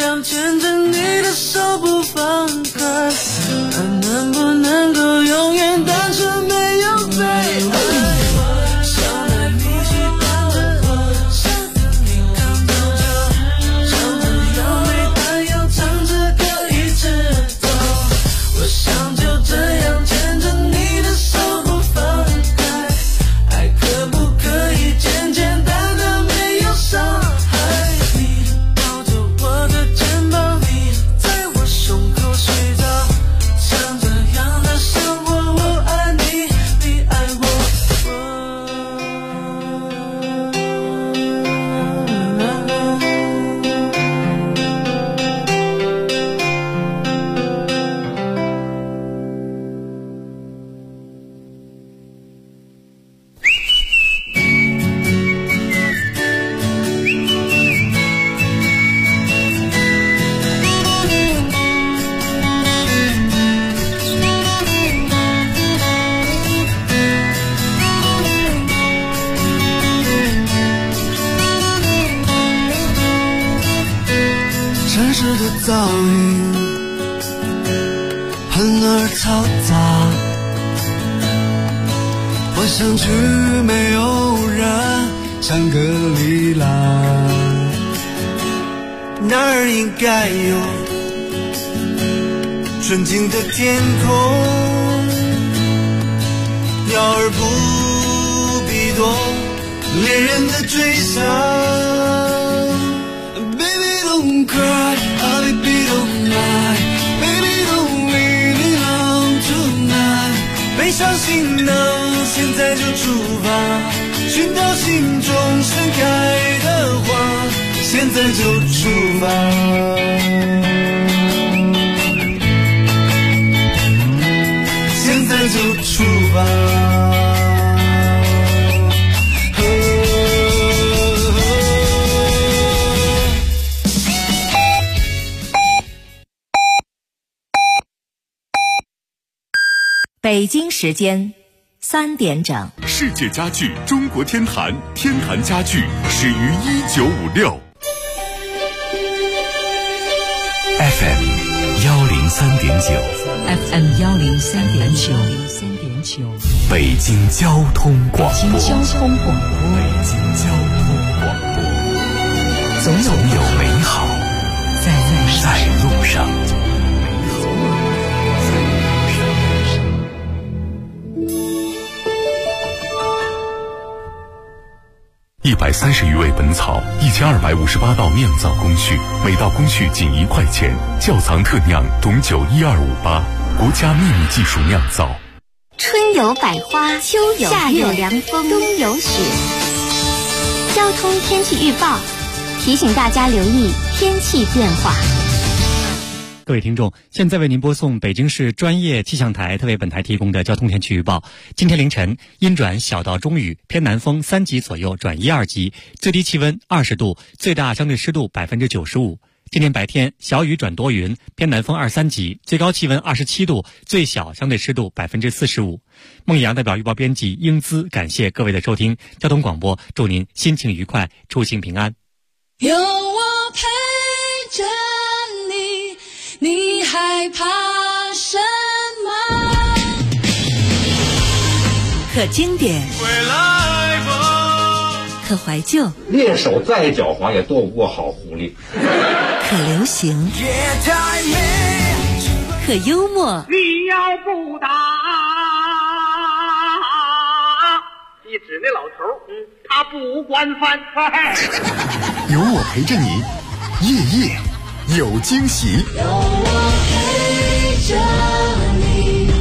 样牵着你的手不放开，还能不能够永远单纯没有悲哀？想带你去看着河，想跟你看着车，唱着优美但又唱着歌一直走。我想就这样牵着你的手不放开，爱可不可以简简单单没有伤害？你抱着我的肩膀，你在我胸口睡着，像这样的生活，我爱你，你爱我。城市的噪音很而嘈杂，我想去没有人，香格里拉，那儿应该有纯净的天空，鸟儿不必多恋人的追杀。Don't cry, oh baby don't lie, baby don't leave me alone tonight。背上行囊，现在就出发，寻找心中盛开的花，现在就出发，现在就出发。 北京时间3点整。 世界家具中国天坛，天坛家具始于1956。FM 103.9 FM 103.9 北京交通广播。 北京交通广播。总有美好在路上。 130余味本草，1258道酿造工序，每道工序仅1块钱。窖藏特酿董酒12588，国家秘密技术酿造。 春有百花，秋有夏有凉风，冬有雪。交通天气预报提醒大家留意天气变化。 各位听众，现在为您播送北京市专业气象台特为本台提供的交通天气预报。今天凌晨阴转小到中雨，偏南风3级左右转1、2级，最低气温20度，最大相对湿度95%。今天白天小雨转多云，偏南风2、3级，最高气温27度，最小相对湿度45%。孟阳代表预报编辑英姿，感谢各位的收听。交通广播祝您心情愉快，出行平安。 有我陪着你，你害怕什么？ 可经典，可怀旧， 猎手再狡猾也躲不过好狐狸。 可流行，可幽默。 你要不打，一指那老头，他不惯犯。 有我陪着你，夜夜有惊喜。 有我陪着你。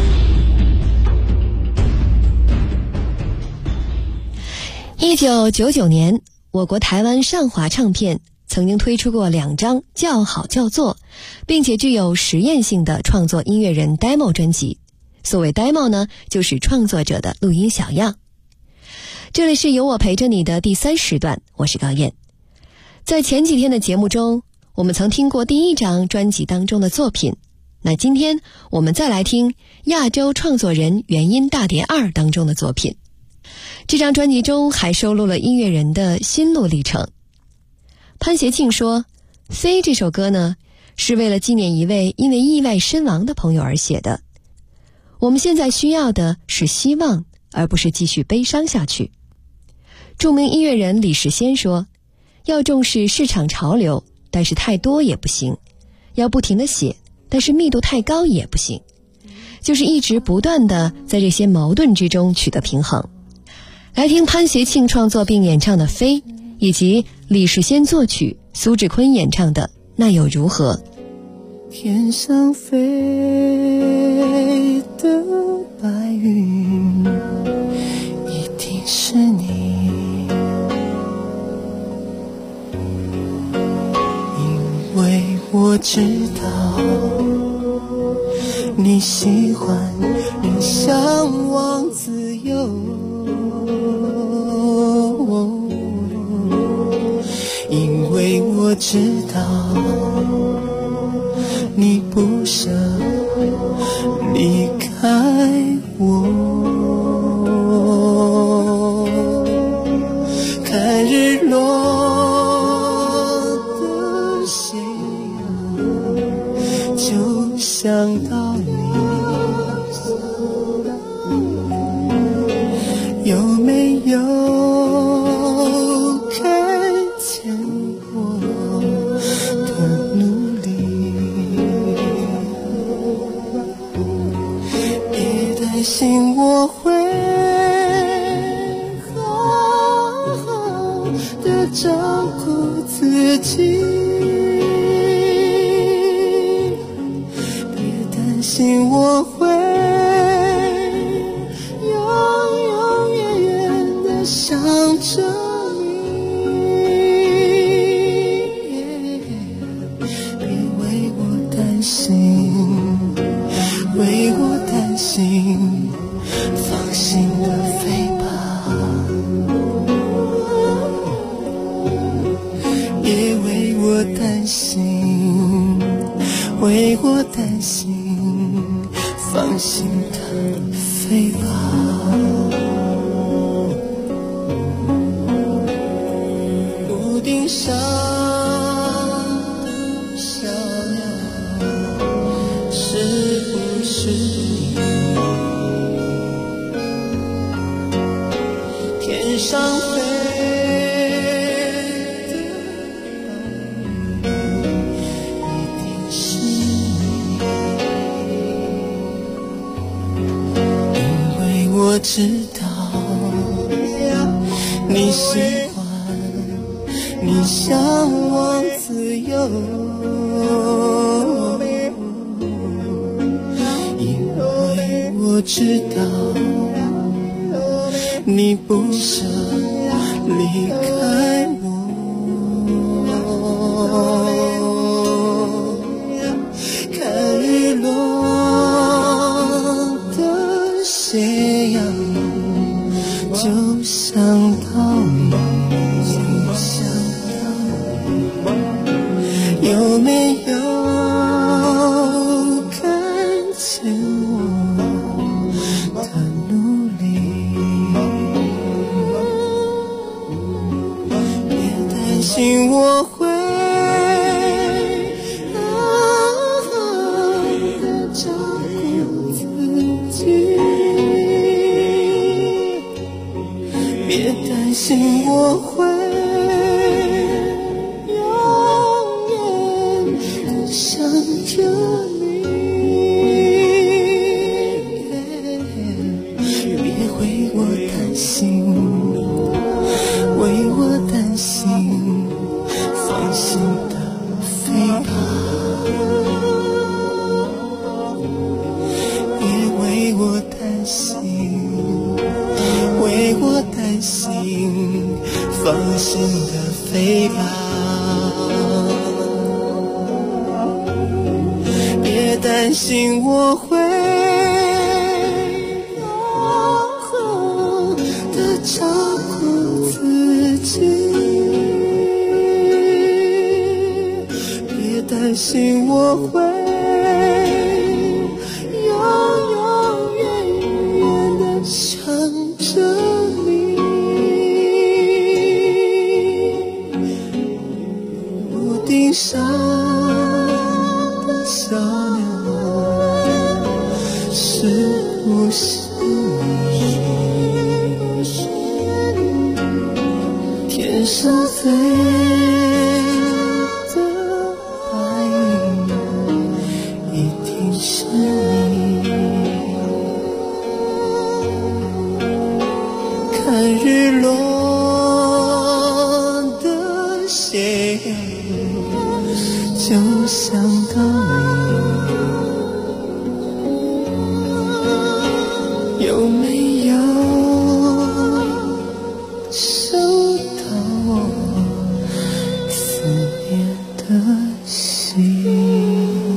1999年，我国台湾上华唱片曾经推出过2张叫好叫座，并且具有实验性的创作音乐人 demo 专辑。所谓 demo 呢，就是创作者的录音小样。这里是有我陪着你的第3时段，我是高燕。在前几天的节目中，我们曾听过第1张专辑当中的作品，那今天我们再来听亚洲创作人原音大碟2当中的作品。这张专辑中还收录了音乐人的心路历程。潘协庆说， 飞这首歌呢，是为了纪念一位因为意外身亡的朋友而写的。我们现在需要的是希望，而不是继续悲伤下去。著名音乐人李世先说，要重视市场潮流，但是太多也不行，要不停地写，但是密度太高也不行，就是一直不断地在这些矛盾之中取得平衡。来听潘协庆创作并演唱的《飞》，以及李世先作曲，苏志坤演唱的《那又如何》。 天上飞的白云，一定是你，因为我知道你喜欢，你向往自由，因为我知道你不舍离开我，看日落的斜阳，就想到你，有没有看见我的努力？别担心我会好好的照顾自己，别担心我会永永远远的想着你，别为我担心，为我担心，放心的飞吧，别为我担心，为我担心，放心的飞吧。屋顶上小鸟是不是你？天上飞的白云，一定是你，因为我知道你喜欢，你向往自由，因为我知道你不舍离开我，看日落的斜阳，就想到你，有没有看见我的努力？别担心我会好好的照顾自己，别担心我会想着你，别为我担心，为我担心，放心的飞吧，别为我担心，为我担心，放心的飞吧，别担心我会好好的照顾自己，别担心我会永永远远的想着你，屋顶上想到你，有没有收到我思念的心？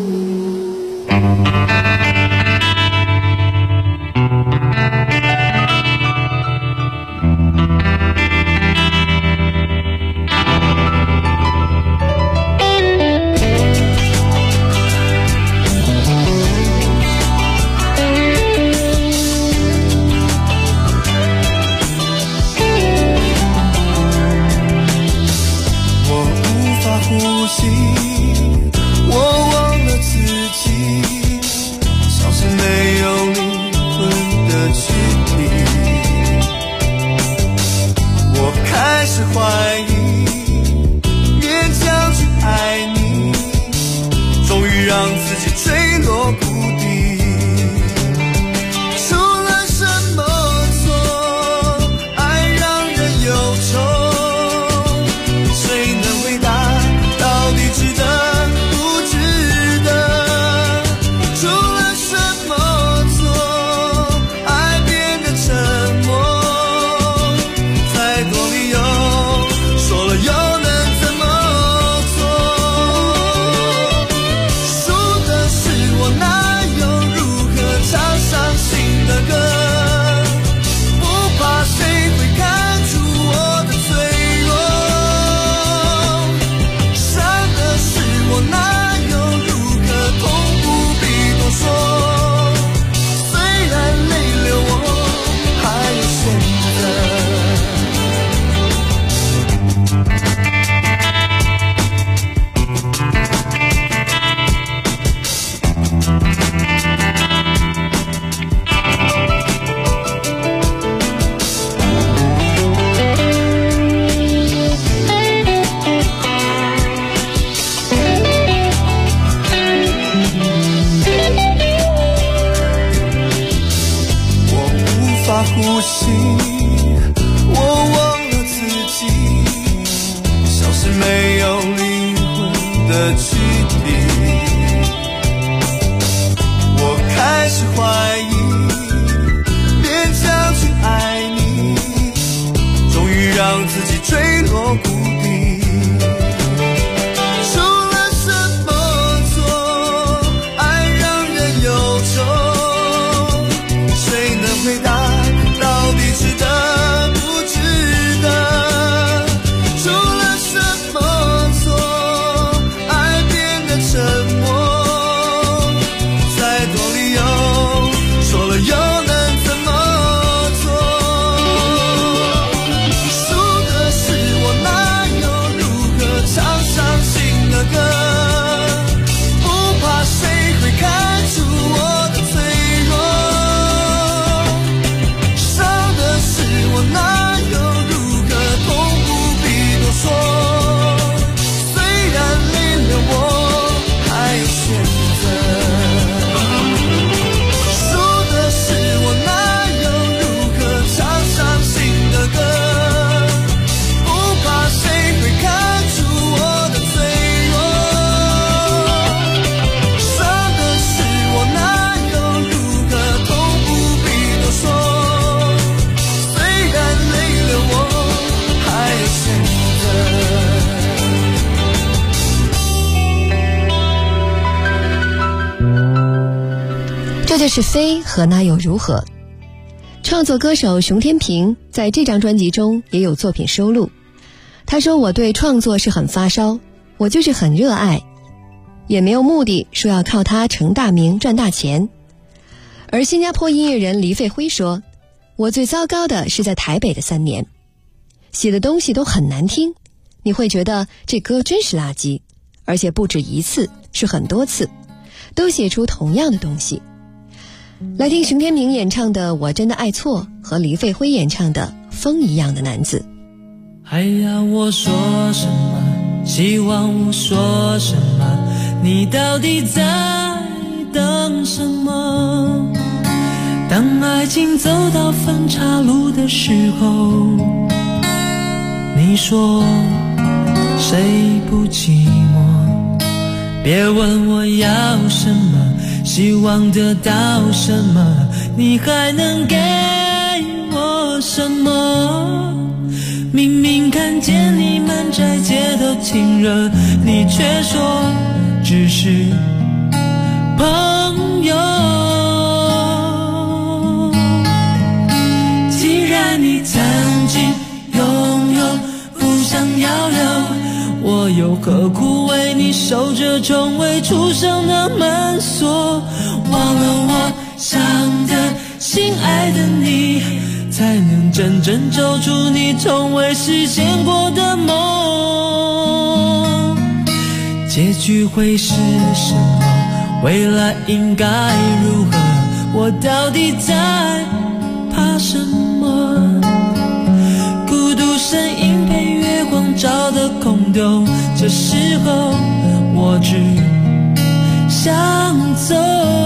呼吸，我忘了自己，像是没有灵魂的躯体。我开始怀疑，勉强去爱你，终于让自己坠落谷底。 这就是飞和那又如何。创作歌手熊天平在这张专辑中也有作品收录。他说，我对创作是很发烧，我就是很热爱，也没有目的说要靠它成大名赚大钱。而新加坡音乐人黎费辉说，我最糟糕的是在台北的3年，写的东西都很难听，你会觉得这歌真是垃圾，而且不止一次，是很多次，都写出同样的东西。来听熊天平演唱的《我真的爱错》和黎费辉演唱的《风一样的男子》。 还要我说什么？希望我说什么？你到底在等什么？当爱情走到分岔路的时候，你说谁不寂寞？ 别问我要什么，希望得到什么，你还能给我什么？明明看见你们在街头亲热，你却说只是朋友。既然你曾经拥有，不想要留，我又何苦为你守着从未出生的门锁？忘了我想的心爱的你，才能真正走出你从未实现过的梦。结局会是什么？未来应该如何？我到底在怕什么？孤独身影被月光照得空洞，这时候我只想走。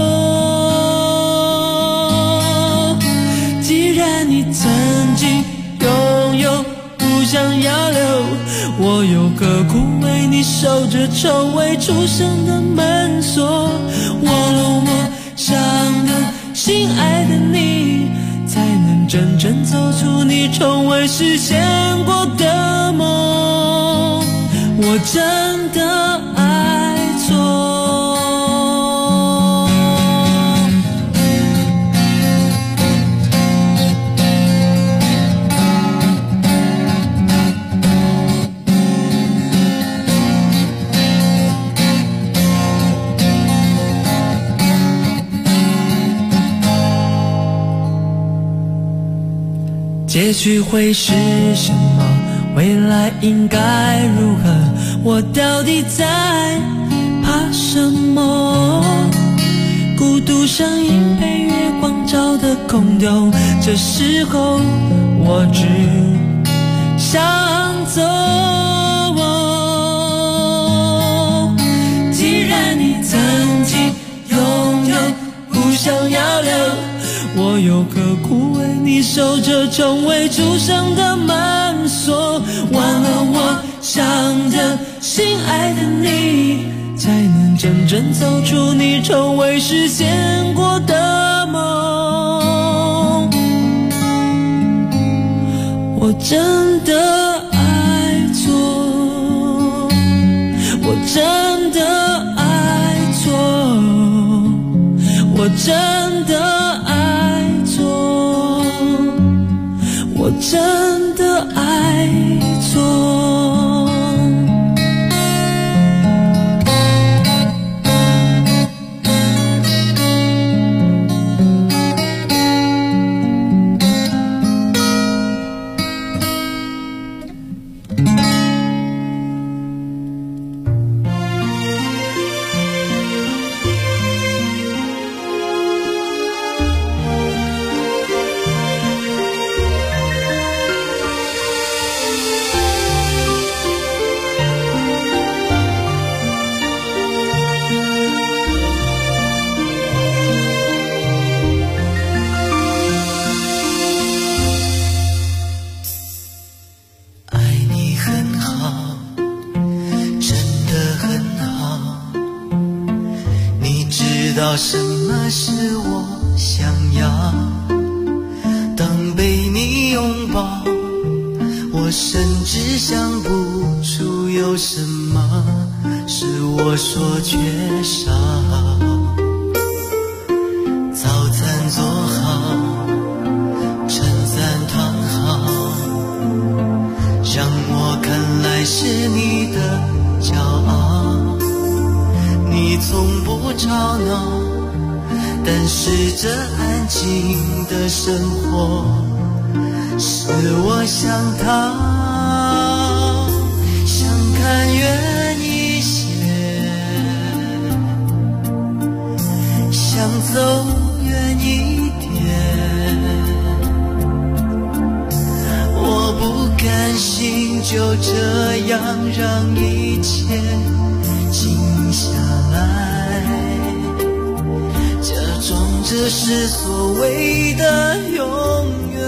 既然你曾经拥有，不想要留，我又何苦为你守着从未出生的门锁？忘了我想的心爱的你，才能真正走出你从未实现过的梦。我真的爱错。结局会是什么？未来应该如何？我到底在怕什么？孤独声音被月光照得空洞，这时候我只想走。既然你曾经拥有，不想要留，我又何苦为你守着从未出生的门锁？忘了我想的心爱的你，才能真正走出你从未实现过的梦。我真的爱错，我真的爱错，我真的我真的爱错。什么是我想要？当被你拥抱，我甚至想不出有什么是我所缺少。早餐做好，衬衫烫好，让我看来是你的骄傲。你从不吵闹，但是这安静的生活使我想逃，想看远一些，想走远一点。我不甘心就这样让一切静下来，假装这是所谓的永远。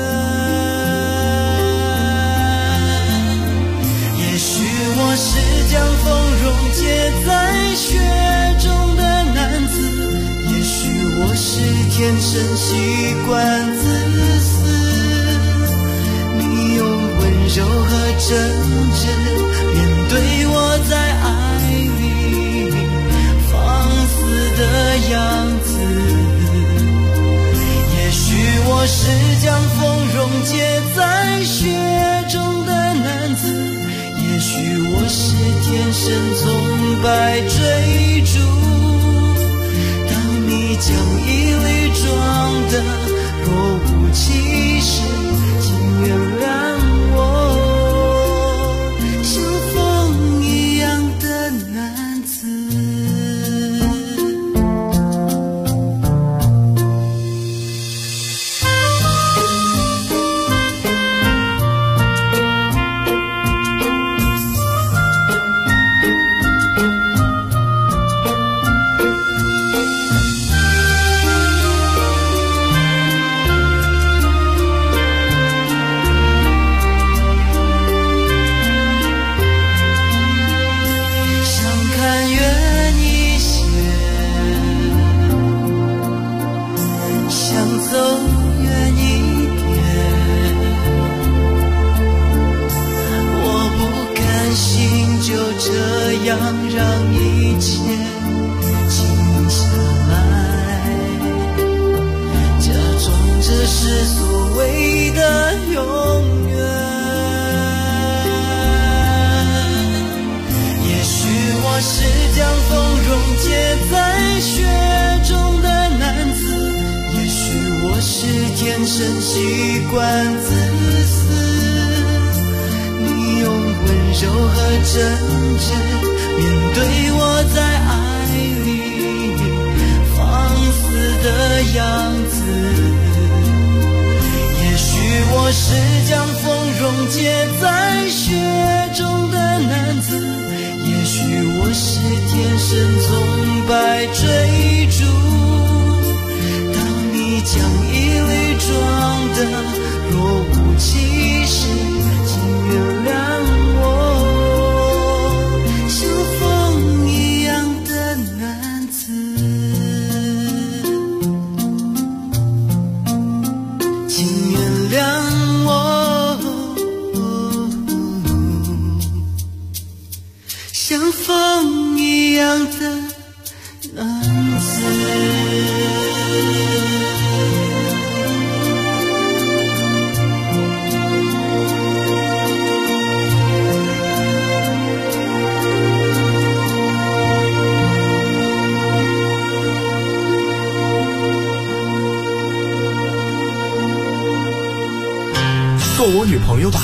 也许我是将风溶解在雪生习惯自私，你用温柔和真挚面对我在爱里放肆的样子。也许我是将风溶解在雪中的男子，也许我是天生从白追逐，当你将一粒装得若无其事，请原谅我像风一样的男子。让一切静下来，假装这是所谓的永远。也许我是将风溶解在雪中的男子，也许我是天生习惯自私，你用温柔和真挚面对我在爱里放肆的样子。也许我是将风溶解在雪中的男子，也许我是天生从白追逐，当你将一粒装得若无其事，请原谅风一样的男子。 做我女朋友吧，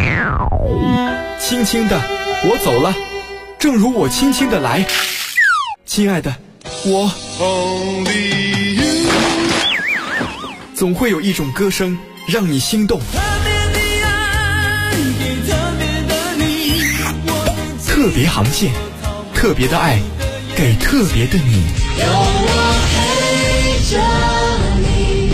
轻轻的，我走了，正如我轻轻的来，亲爱的，我总会有一种歌声让你心动，特别航线，特别的爱，给特别的你。有我陪着你。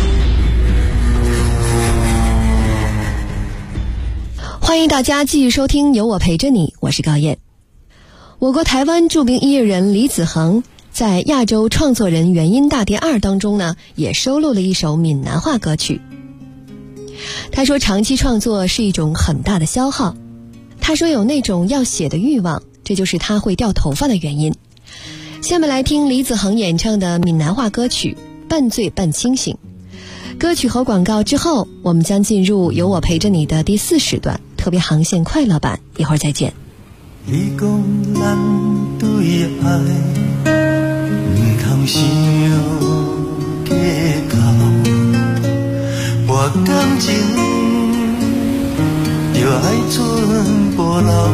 欢迎大家继续收听有我陪着你，我是高燕。我国台湾著名音乐人李子恒在亚洲创作人原音大碟2当中呢，也收录了一首闽南话歌曲。他说长期创作是一种很大的消耗，他说有那种要写的欲望，这就是他会掉头发的原因。下面来听李子恒演唱的闽南话歌曲《半醉半清醒》。歌曲和广告之后，我们将进入有我陪着你的第4时段特别航线快乐版，一会儿再见。 你讲咱对爱不通想计较，我感情就爱寸步老，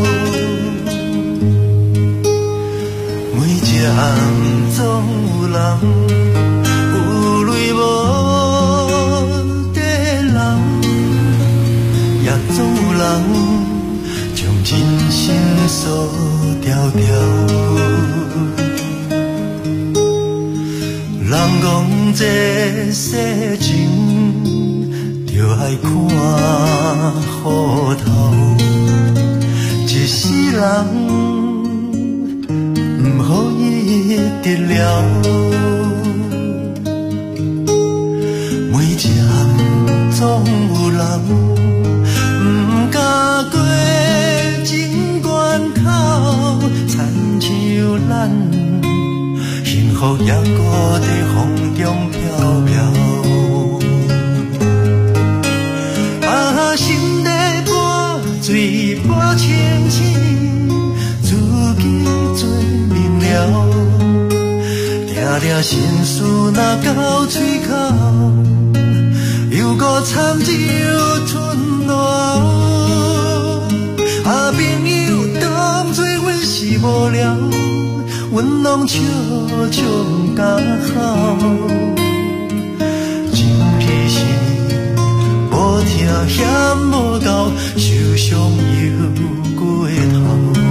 每一暗总有人有泪无地流，也总有人将人生锁条条，人讲这世情就爱看好头，一世人不好伊得了。 雨也搁在风中飘飘。啊，心在半水半清醒，自己做明了。定定心事若到嘴口，又搁掺酒吞落。啊，朋友当作阮是无聊，阮拢笑笑不敢哭。情义是无听嫌无够，受伤又过头。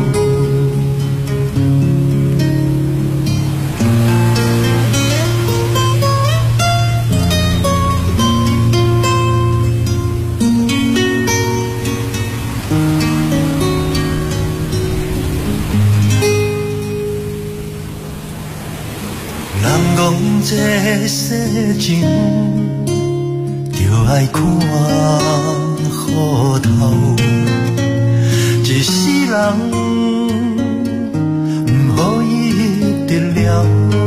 这世情就爱看好透，一世人不好伊得了，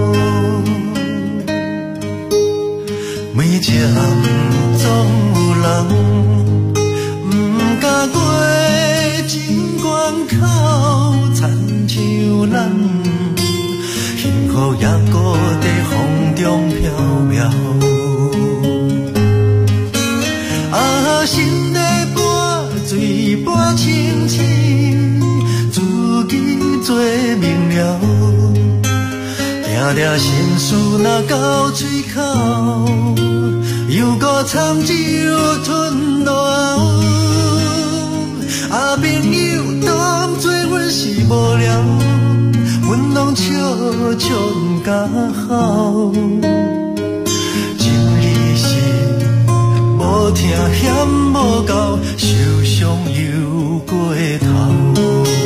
每一暗总有人不敢过金关口，亲像咱幸福也搁在风中飘飘。啊，心在半醉半清醒，自己做明了。定定心事若到嘴口，又搁掺酒吞落。啊，朋友当作阮是无聊，阮拢笑笑不敢哭。情义是无听嫌无够，受伤又过头。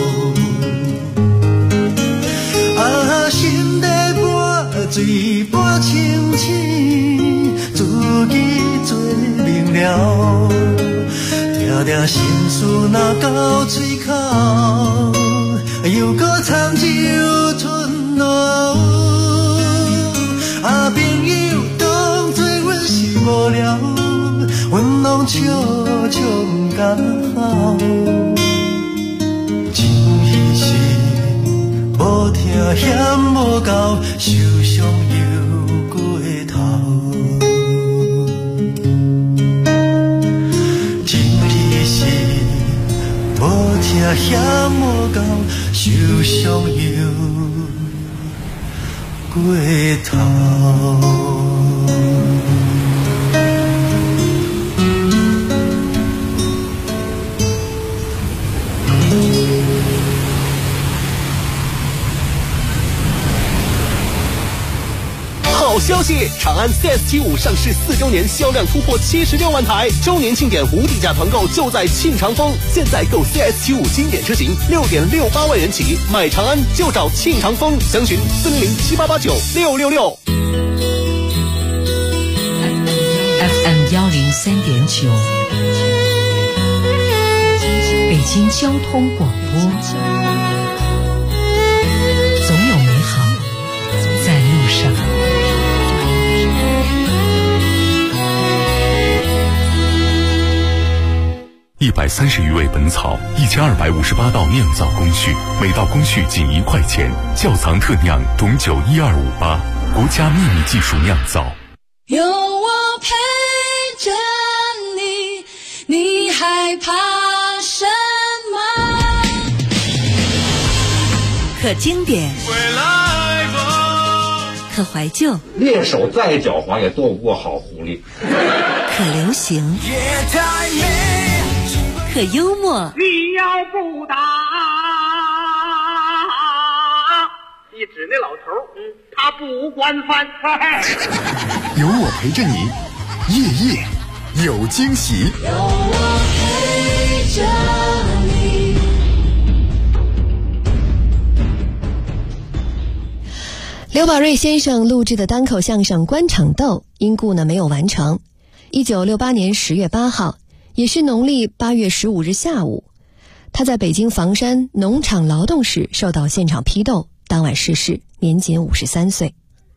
啊，心在半醉半清醒，自己做明了。定定心事若到嘴口，又搁掺酒吞落。啊，朋友当作阮是无聊，阮拢笑笑不敢哭。情义是无听嫌无够，受伤又过头。情义是无听嫌无够，受伤又过头。 好消息！长安 CS75 上市4周年，销量突破76万台，周年庆典无底价团购就在庆长丰。现在购 CS75 经典车型6.68万元起，买长安就找庆长丰，详询40078896666。 FM 103.9，北京交通广播，总有美好在路上。 130余味本草，1258道酿造工序，每道工序仅1块钱。窖藏特酿董酒12588，国家秘密技术酿造。 有我陪着你，你害怕什么？ 可经典，可怀旧， 猎手再狡猾也斗不过好狐狸。 可流行，可幽默。 你要不打，你指那老头，他不惯犯。 有我陪着你，夜夜有惊喜。 有我陪着你。 刘宝瑞先生录制的单口相声《官场斗》因故没有完成。1968年10月8号，也是农历8月15日下午，他在北京房山农场劳动时受到现场批斗，当晚逝世，年仅53岁。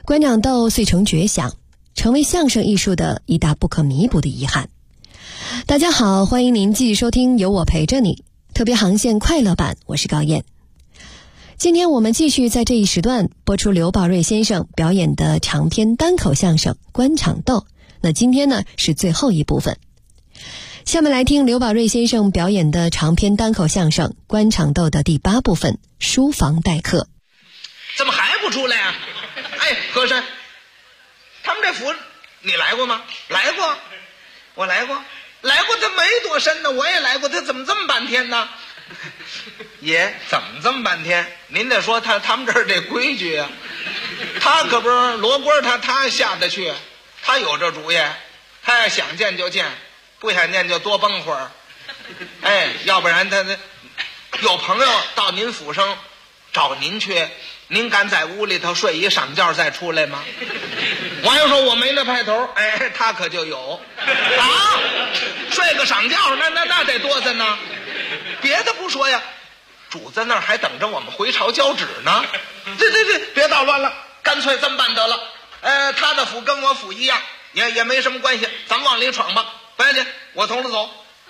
官场斗遂成绝响，成为相声艺术的一大不可弥补的遗憾。大家好，欢迎您继续收听有我陪着你特别航线快乐版，我是高燕。今天我们继续在这一时段播出刘宝瑞先生表演的长篇单口相声《官场斗》。那今天呢是最后一部分，下面来听刘宝瑞先生表演的长篇单口相声《官场斗》的第8部分《书房待客》。 怎么还不出来啊？哎，和珅，他们这府你来过吗？来过，我来过，他没多深呢，我也来过，他怎么这么半天呢？爷，怎么这么半天？您得说他们这儿这规矩啊，他可不是罗锅，他下得去，他有这主意，他要想见就见，不想见就多绷会儿。哎，要不然他有朋友到您府上找您去，您敢在屋里头睡一晌觉再出来吗？王爷说我没那派头，哎，他可就有啊，睡个晌觉那得多着呢。别的不说呀，主在那儿还等着我们回朝交旨呢。这别捣乱了，干脆这么办得了。他的府跟我府一样，也没什么关系，咱们往里闯吧。不要紧，我同着走。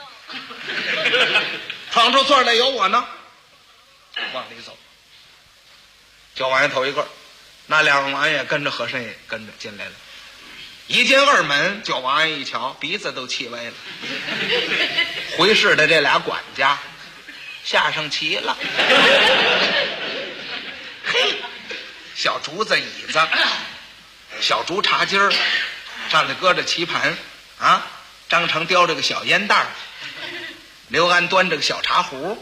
闯出错来有我呢。往里走，九王爷头一个，那两个王爷跟着，和珅也跟着进来了。一进二门，九王爷一瞧，鼻子都气歪了。回事的这俩管家下上棋了。嘿，小竹子椅子，小竹茶几儿，上头搁着棋盘啊，张成叼着个小烟袋，刘安端着个小茶壶。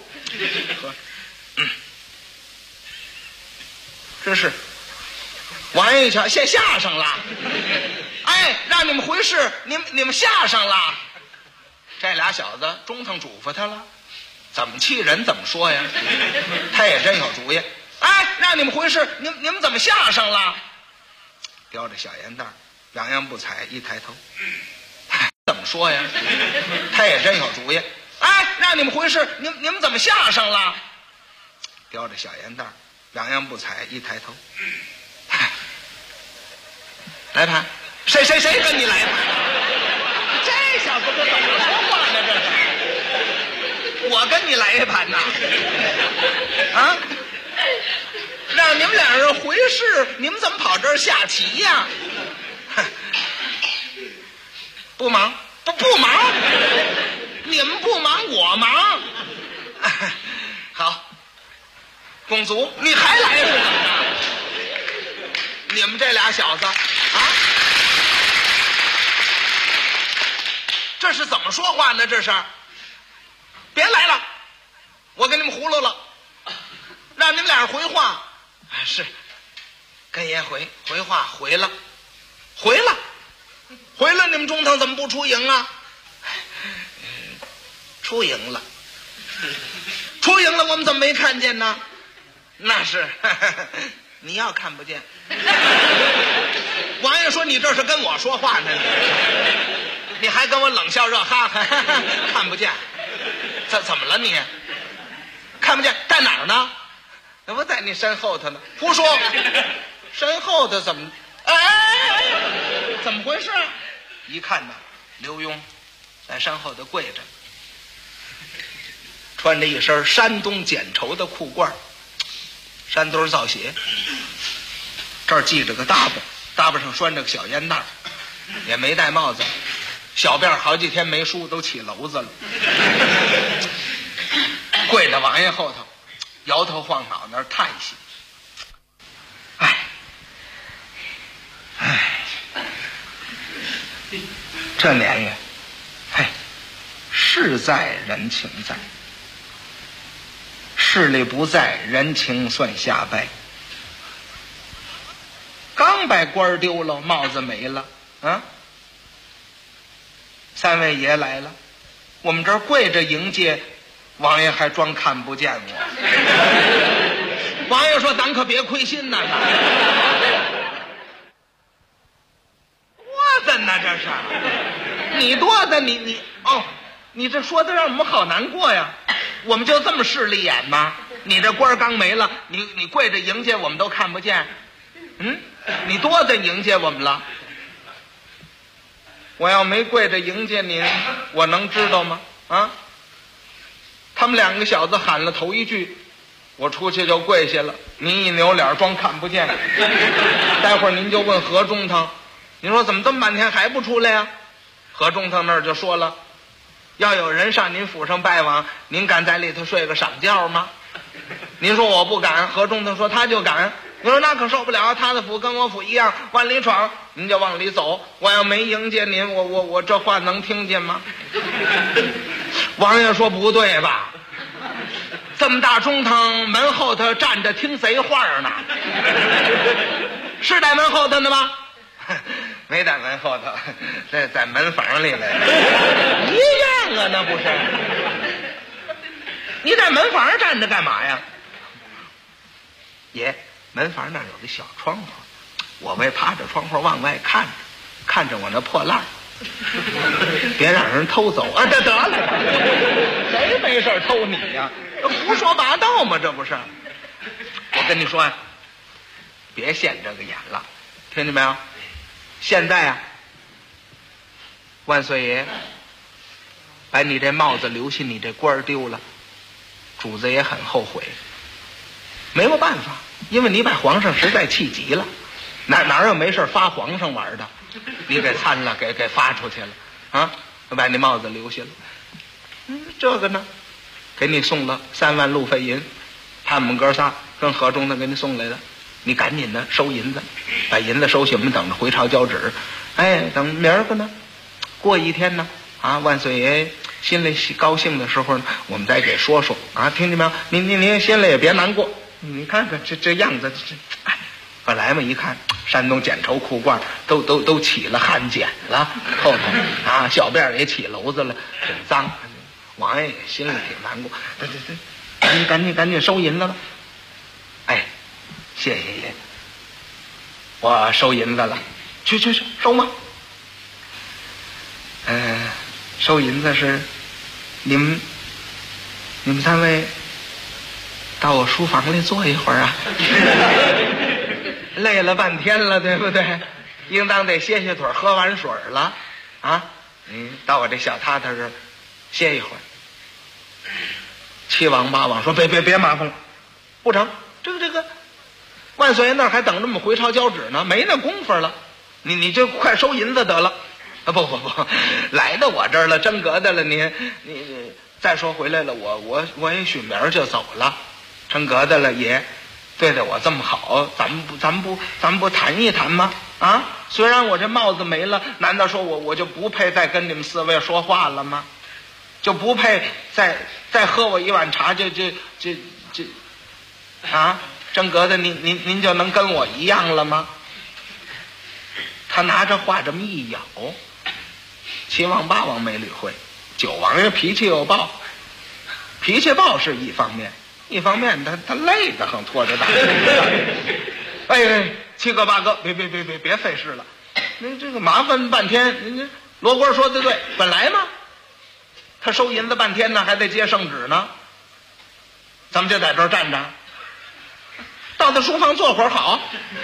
这是王爷一瞧，先下上了。哎，让你们回事，你们下上了。这俩小子中堂嘱咐他了，怎么气人怎么说呀。他也真有主意。哎，让你们回事，你们怎么下上了？叼着小烟袋，洋洋不睬，一抬头，怎么说呀？他也真有主意。哎，让你们回事，你们怎么下上了？叼着小烟袋，洋洋不睬，一抬头，来盘。谁跟你来盘？这小子这怎么说话呢？这是我跟你来一盘呐！啊，让你们俩人回事，你们怎么跑这儿下棋呀？不忙，不忙，你们不忙我忙。好，公族，你还来是怎么着？你们这俩小子啊！这是怎么说话呢？这是，别来了，我给你们葫芦了，让你们俩人回话。是，跟爷回话，回了，你们中堂怎么不出营啊？出营了，我们怎么没看见呢？那是，你要看不见。王爷说你这是跟我说话呢。你还跟我冷笑热哈哈，看不见，怎么了你？看不见，在哪儿呢？那不在你身后头呢。胡说，身后头怎么？哎，怎么回事？一看呢，刘墉在身后头跪着，穿着一身山东剪绸的裤褂，山墩造鞋，这儿系着个搭把上拴着个小烟袋，也没戴帽子。小辫好几天没梳，都起篓子了。跪在王爷后头，摇头晃脑那儿叹息。这年月，事在人情在，势力不在，人情算下败。刚把官丢了，帽子没了啊！三位爷来了，我们这儿跪着迎接，王爷还装看不见我。王爷说：“咱可别亏心呐！”多的呢，这是你多的，你这说的让我们好难过呀！我们就这么势利眼吗？你这官刚没了，你跪着迎接，我们都看不见。 你多大迎接我们了？我要没跪着迎接您，我能知道吗？啊！他们两个小子喊了头一句，我出去就跪下了。您一扭脸装看不见。待会儿您就问何中堂，您说怎么这么半天还不出来呀？何中堂那儿就说了，要有人上您府上拜望，您敢在里头睡个晌觉吗？您说我不敢，何中堂说他就敢。你说那可受不了，他的府跟我府一样，往里闯，您就往里走。我要没迎接您，我这话能听见吗？王爷说不对吧？这么大中堂门后头站着听贼话呢，是在门后头呢吗？没在门后头，在门房里来了，一样啊，那不是？你在门房站着干嘛呀？爷，门房那儿有个小窗户，我为趴着窗户往外看着我那破烂儿，别让人偷走啊！这得了，谁没事偷你呀？胡说八道嘛，这不是？我跟你说呀，别现这个眼了，听见没有？现在啊，万岁爷把你这帽子留下，你这官儿丢了，主子也很后悔。没有办法，因为你把皇上实在气急了，哪有没事发皇上玩的？你给参了，给发出去了啊！把你帽子留下了。这个呢，给你送了3万路费银，他们哥仨跟河中的给你送来的，你赶紧的收银子，把银子收起，我们等着回朝交旨。哎，等明儿个呢，过一天呢，啊，万岁爷心里高兴的时候呢，我们再给说啊，听见没有？您心里也别难过。你看看这样子，哎，本来嘛一看山东剪绸裤褂都起了汗碱了，后头啊小辫也起篓子了，挺脏。王爷也心里挺难过，对，赶紧收银子吧。哎，谢谢爷，我收银子了，去收吗？收银子是你们3位到我书房里坐一会儿啊。累了半天了，对不对？应当得歇歇腿，喝完水了啊。到我这小榻榻这儿歇一会儿。七王八王说别麻烦了，不成，这个万岁爷那儿还等着我们回朝交旨呢，没那功夫了，你就快收银子得了。啊不，来到我这儿了，真格的了，你再说回来了，我也许明儿就走了，真格的了，爷对待我这么好，咱们不谈一谈吗？啊，虽然我这帽子没了，难道说我就不配再跟你们4位说话了吗？就不配再喝我一碗茶，就啊，真格的您就能跟我一样了吗？他拿着话这么一咬，七王八王没理会，九王爷脾气又暴，脾气暴是一方面他累得很，拖着大哎，七哥八哥，别费事了，那这个麻烦半天。您罗锅说的对，本来嘛他收银子半天呢，还得接圣旨呢，咱们就在这儿站着，到他书房坐会儿好。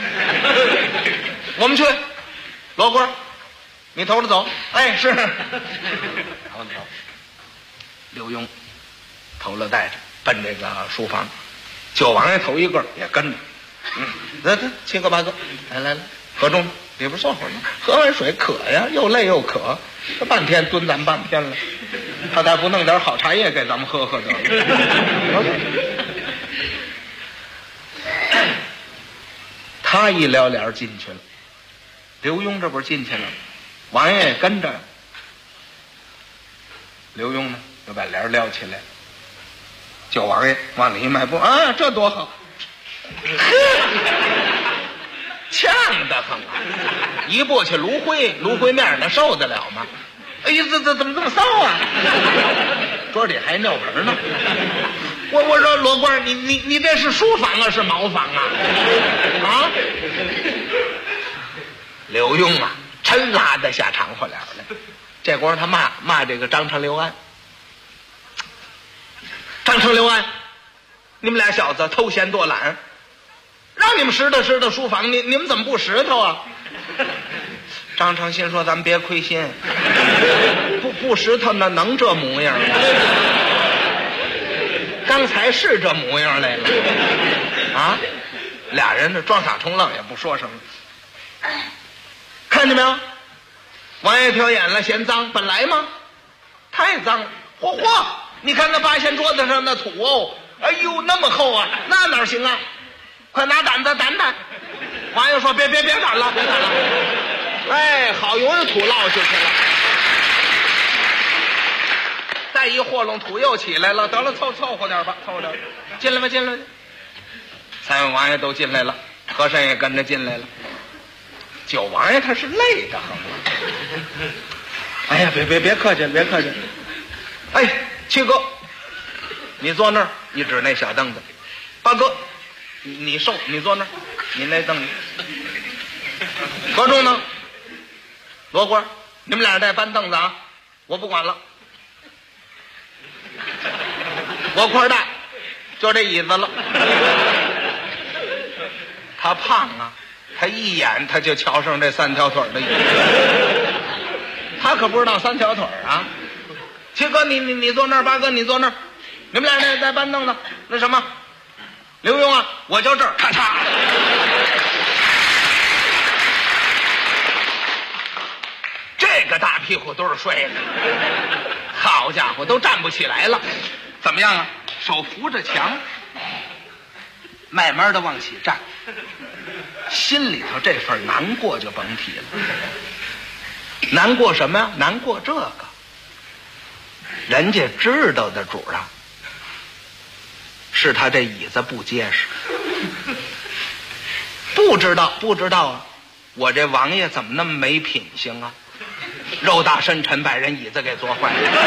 我们去，罗锅，你头着走。哎，是。头着走，刘墉头了带着奔这个书房，九王爷头一个也跟着。来，七哥八哥，来，何中里边坐会儿呢，喝完水渴呀，又累又渴，这半天蹲咱们半天了，他再不弄点好茶叶给咱们喝得了。他一撩帘进去了，刘墉这不是进去了，王爷也跟着。刘墉呢就把帘撩起来，九王爷往里一迈步，啊，这多好，呛得很啊！一过去炉灰面那受得了吗？哎呀，怎么这么骚啊？桌里还尿盆呢。我说罗官，你这是书房啊，是茅房啊？啊！刘墉啊，真拉得下长话脸来。这光他骂这个张成刘安。张成刘安，你们俩小子偷闲多懒， 让你们拾掇书房，你们怎么不拾掇啊？张成新说：“咱们别亏心，不拾掇那能这模样吗？刚才是这模样来了啊！”俩人这装傻充愣，也不说什么。看见没有？王爷瞟眼了，嫌脏，本来吗？太脏了！嚯！你看那八仙桌子上那土哦，哎呦，那么厚啊，那哪行啊？快拿掸子掸掸！王爷说：“别掸了，别掸了！”哎，好容易土落下去了，再一和拢，土又起来了。得了，凑合点吧，凑合点。进来吧。三位王爷都进来了，和尚也跟着进来了。九王爷他是累的很。哎呀，别客气。哎，七哥，你坐那儿，一指那小凳子。八哥，你瘦，你坐那儿，你那凳子。何仲呢？罗官，你们俩在搬凳子啊，我不管了。我块大，就这椅子了。他胖啊，他一眼他就瞧上这三条腿的椅子，他可不知道三条腿啊。七哥，你坐那儿，八哥你坐那儿，你们俩在搬凳子。那什么，刘墉啊，我就这儿，咔嚓。这个大屁股都是摔的，好家伙，都站不起来了。怎么样啊？手扶着墙，慢慢的往起站，心里头这份难过就甭提了。难过什么呀？难过这个，人家知道的主啊，是他这椅子不结实。不知道啊，我这王爷怎么那么没品行啊？肉大深沉，把人椅子给坐坏了。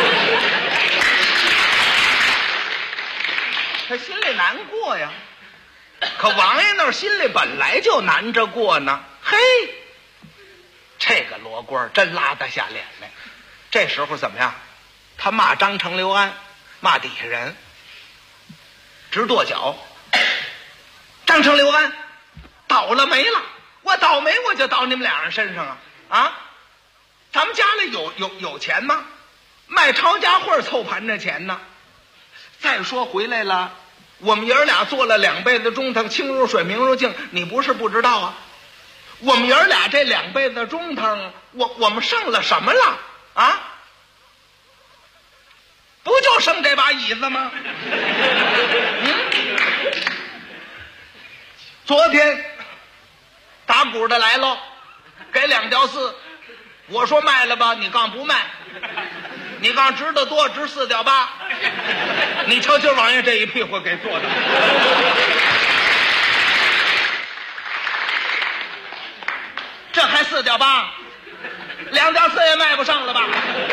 他心里难过呀，可王爷那儿心里本来就难着过呢。嘿，这个罗官真拉得下脸来。这时候怎么样？他骂张成、刘安，骂底下人，直跺脚。张成、刘安倒了霉了，我倒霉我就倒你们俩人身上啊！咱们家里有钱吗？卖抄家会凑盘这钱呢。再说回来了，我们爷儿俩做了2辈子中堂，清如水，明如镜，你不是不知道啊。我们爷儿俩这2辈子中堂，我们剩了什么了啊？不就剩这把椅子吗？昨天打鼓的来了，给2吊4，我说卖了吧，你刚不卖，你刚值得多，值4吊8，你瞧今王爷这一屁股给坐的，这还4吊8，2吊4也卖不上了吧？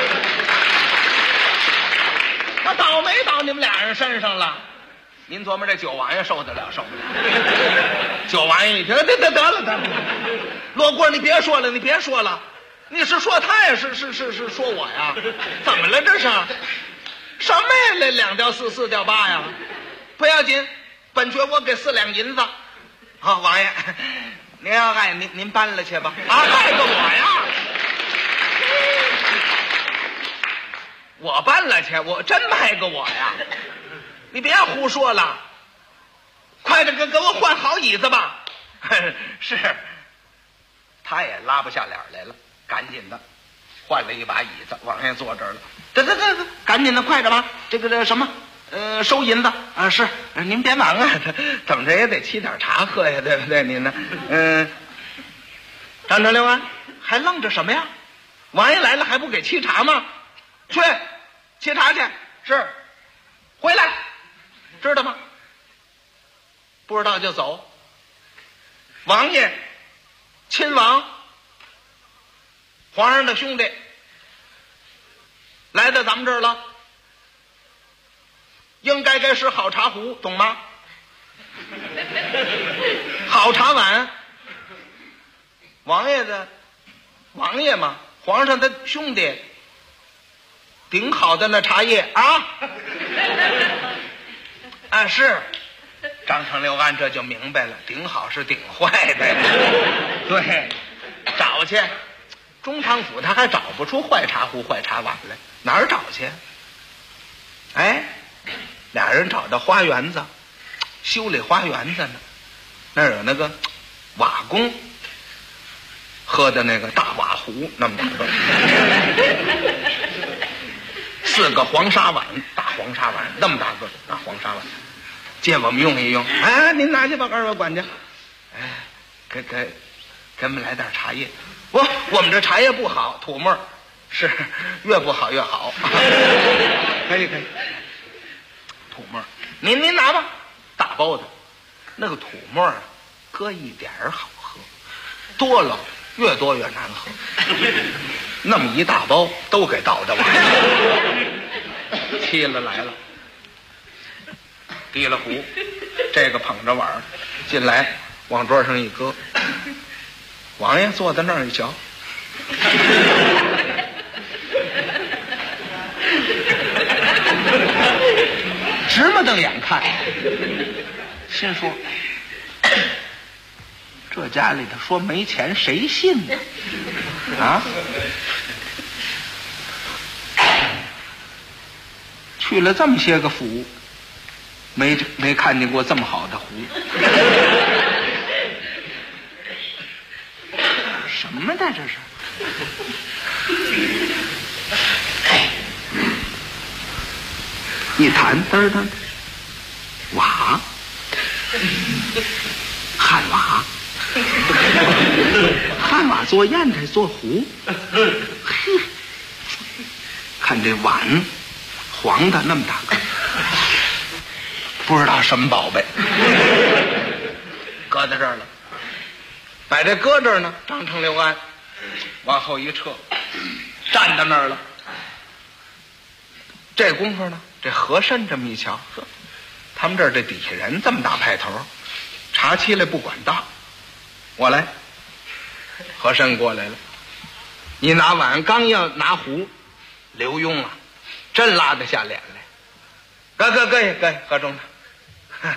我倒霉倒你们俩人身上了。您琢磨这九王爷受得了受不了？九王爷一听，得了，罗官你别说了，你是说他呀？是说我呀？怎么了这是？什么呀？这2吊4，4吊8呀？不要紧，本爵我给4两银子。好，王爷，您要爱您搬了去吧。啊，卖给我呀？我搬了去，我真卖给我呀？你别胡说了，快点给我换好椅子吧。是，他也拉不下脸来了，赶紧的换了一把椅子，王爷坐这儿了。得，赶紧的，快点吧。这什么，收银子啊？是，您别忙啊，怎么着也得沏点茶喝呀，对不对？您呢？张成、刘安还愣着什么呀？王爷来了还不给沏茶吗？去沏茶去。是，回来。知道吗？不知道就走。王爷、亲王、皇上的兄弟来到咱们这儿了，应该是好茶壶，懂吗？好茶碗。王爷嘛，皇上的兄弟，顶好的那茶叶啊。啊，是张成刘安这就明白了，顶好是顶坏的。对，找去，中堂府他还找不出坏茶壶、坏茶碗来，哪儿找去？哎，俩人找到花园子，修理花园子呢，那儿有那个瓦工喝的那个大瓦壶，那么大个，4个黄沙碗，大黄沙碗，那么大个大黄沙碗，借我们用一用。哎，您拿去吧，二位管家。哎，给我们来点茶叶。我们这茶叶不好，土沫是越不好越好。可以，土沫，您拿吧，大包的，那个土沫啊，搁一点儿好喝，多了越多越难喝。那么一大包都给倒的完了，气了来了，提了壶，这个捧着碗进来，往桌上一搁。王爷坐在那儿一瞧，直目瞪眼看，心说这家里头说没钱谁信呢？啊，去了这么些个府，没看见过这么好的壶。什么呢这是？一弹嘚嘚，瓦，汉瓦，汉瓦做砚台做壶，看这碗黄的那么大个，不知道什么宝贝，搁在这儿了。把这搁这儿呢，张成刘安往后一撤，站在那儿了。这功夫呢，这和珅这么一瞧，呵，他们这儿这底下人这么大派头，茶沏来不管当，我来。和珅过来了，你拿碗刚要拿壶，刘墉啊，真拉得下脸来。搁中堂，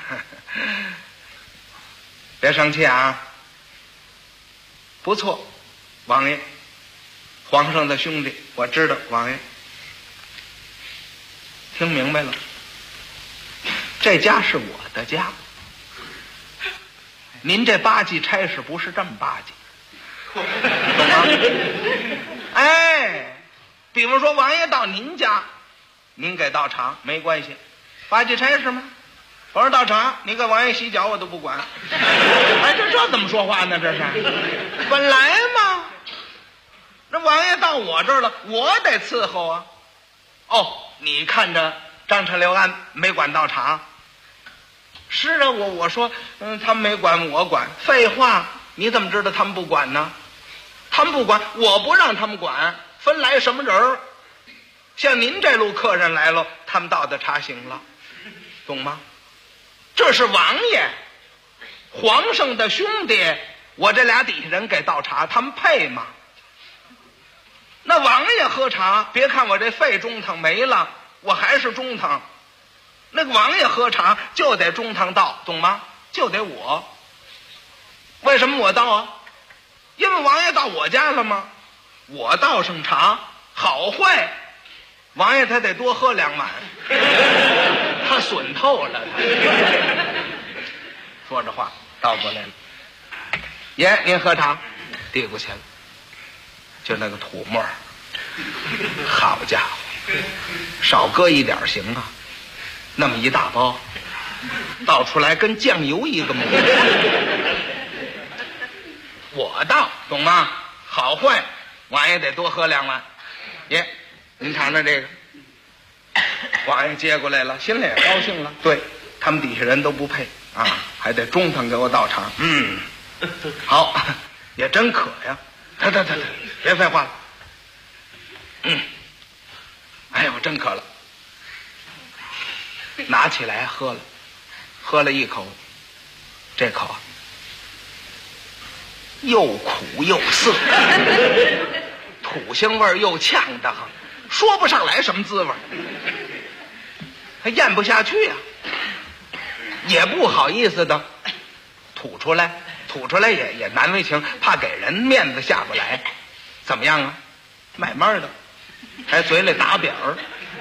别生气啊。不错，王爷，皇上的兄弟，我知道，王爷，听明白了，这家是我的家，您这巴结差事不是这么巴结，懂吗？哎，比方说王爷到您家，您给倒茶没关系，巴结差事吗？我说倒茶，你给王爷洗脚我都不管。哎，这怎么说话呢？这是本来嘛，那王爷到我这儿了，我得伺候啊。哦，你看着张成刘安没管倒茶？是啊，我说他们没管，我管。废话，你怎么知道他们不管呢？他们不管，我不让他们管，分来什么人儿？像您这路客人来了，他们倒的茶行了，懂吗？这是王爷，皇上的兄弟，我这俩底下人给倒茶，他们配吗？那王爷喝茶，别看我这废中堂没了，我还是中堂。那个王爷喝茶就得中堂倒，懂吗？就得我。为什么我倒啊？因为王爷到我家了吗？我倒上茶，好坏，王爷他得多喝2碗。他损透了他。说着话倒过来了，爷您喝茶，递过去了，就那个土沫，好家伙，少搁一点行啊，那么一大包倒出来跟酱油一个模样。我倒懂吗？好坏王爷得多喝2碗。爷您尝尝这个。王爷接过来了，心里也高兴了。对，他们底下人都不配啊，还得中堂给我倒茶。好，也真渴呀。得，别废话了。哎呦，真渴了。拿起来喝了一口，这口又苦又涩，土腥味又呛得很，说不上来什么滋味，还咽不下去呀。 也不好意思的吐出来也难为情，怕给人面子下不来。怎么样啊？慢慢的，还嘴里打扁儿。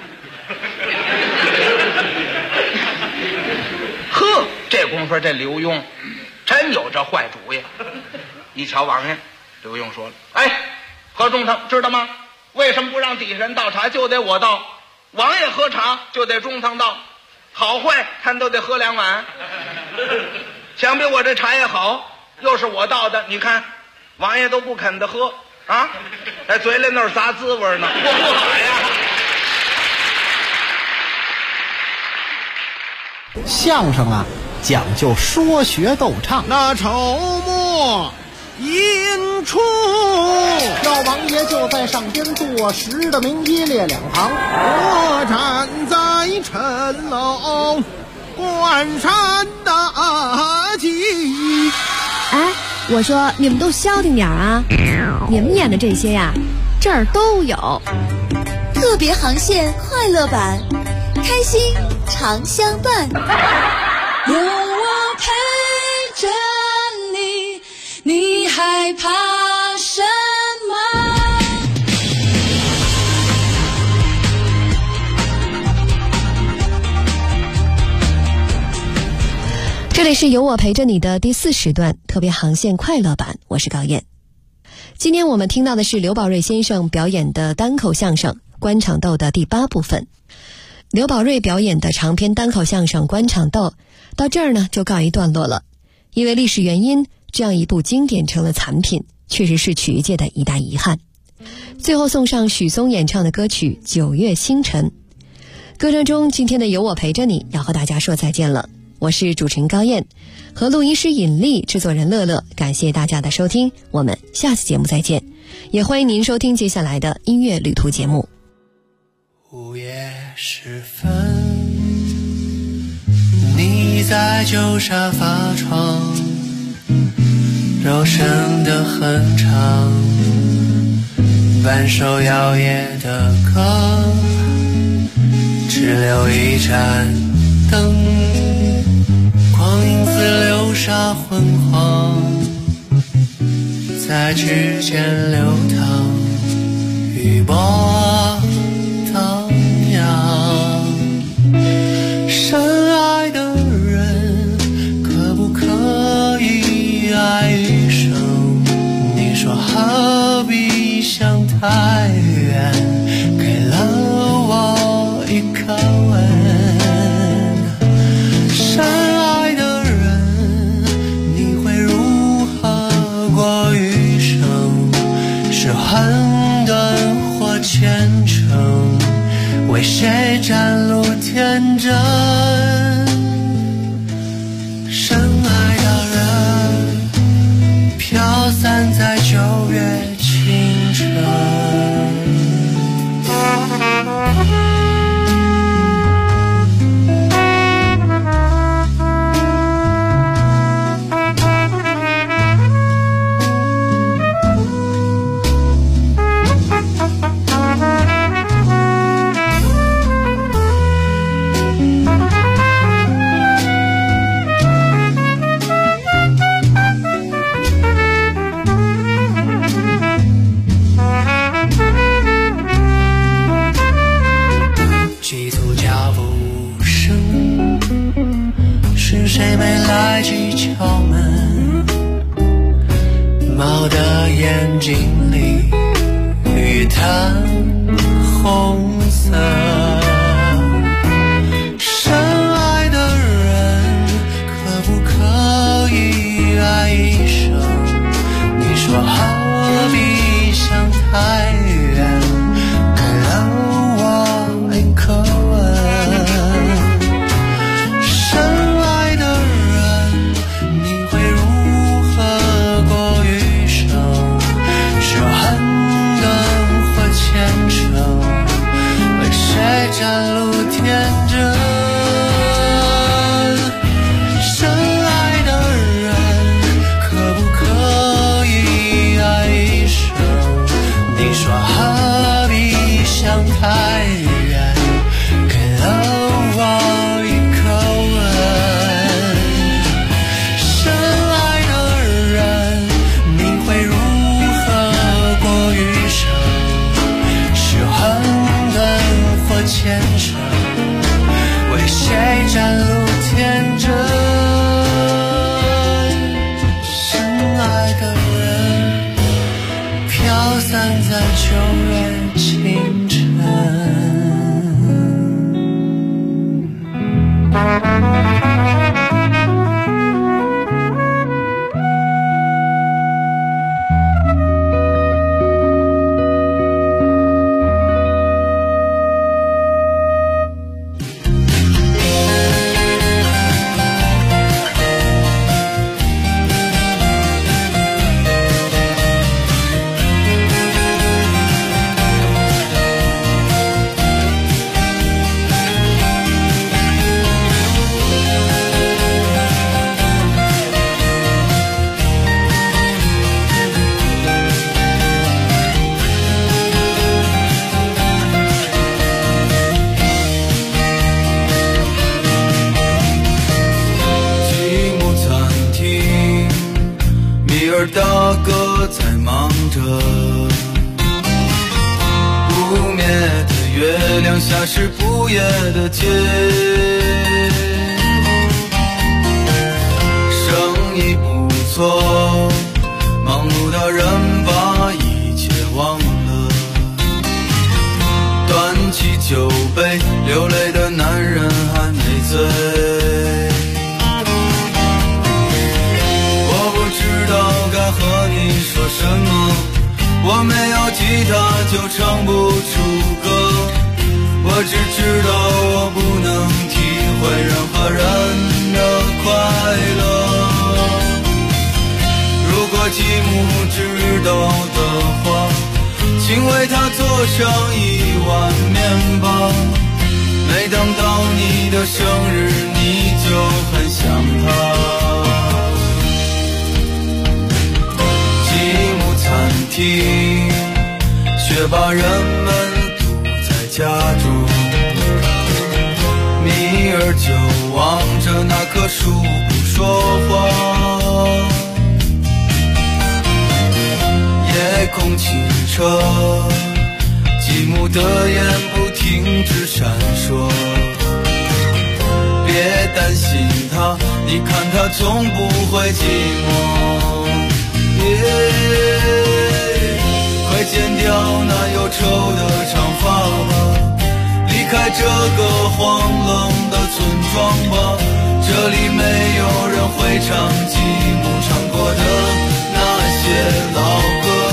呵，这功夫这刘墉真有这坏主意。一瞧王爷，刘墉说了：“哎，何中堂知道吗？为什么不让底下人倒茶，就得我倒？王爷喝茶就得中堂倒，好坏看都得喝2碗。想必我这茶也好，又是我倒的，你看王爷都不肯的喝啊，在嘴里那儿撒滋味呢，不好呀。” 相声啊，讲究说学逗唱。 那筹末引出， 赵王爷就在上边坐实的名一列两旁， 我站在城楼观山大吉。 哎，我说你们都消停点啊！你们演的这些呀，这儿都有。 特别航线快乐版，开心常相伴。有我陪着你，你害怕什么？ 这里是有我陪着你的第4时段特别航线快乐版，我是高燕。今天我们听到的是刘宝瑞先生表演的单口相声《官场斗》的第8部分。刘宝瑞表演的长篇单口相声《官场斗》到这儿呢就告一段落了。因为历史原因，这样一部经典成了残品，确实是曲艺界的一大遗憾。最后送上许嵩演唱的歌曲《9月星辰》。歌声中，今天的有我陪着你要和大家说再见了。我是主持人高燕，和录音师尹丽，制作人乐乐，感谢大家的收听，我们下次节目再见。也欢迎您收听接下来的音乐旅途节目。 午夜时分，你在旧沙发床，柔声的哼唱，半首摇曳的歌，只留一盏灯，光影自流沙昏黄，在指尖流淌，雨波荡漾。深爱的人可不可以爱一生？你说何必想太远，给了我一个吻。深爱的人，你会如何过余生？是混沌或虔诚？为谁展露天真？深爱的人，飘散在9月清晨。谁没来及敲门？猫的眼睛里雨滩红色。深爱的人，可不可以爱一生？你说何必想太远，给了我一颗吻。谁散在9月清晨。 大哥在忙着，不灭的月亮下是不夜的街，生意不错，忙碌的人把一切忘了，端起酒杯，流泪的男人还没醉。该和你说什么？我没有吉他就唱不出歌，我只知道我不能体会任何人的快乐。如果继母知道的话，请为她做上1碗面包。每当到你的生日，你就很想她。餐厅，却把人们堵在家中。米儿就望着那棵树不说话。夜空清澈，继母的眼不停止闪烁。别担心他，你看他从不会寂寞。快剪掉那忧愁的长发吧，离开这个荒冷的村庄吧，这里没有人会唱继母唱过的那些老歌。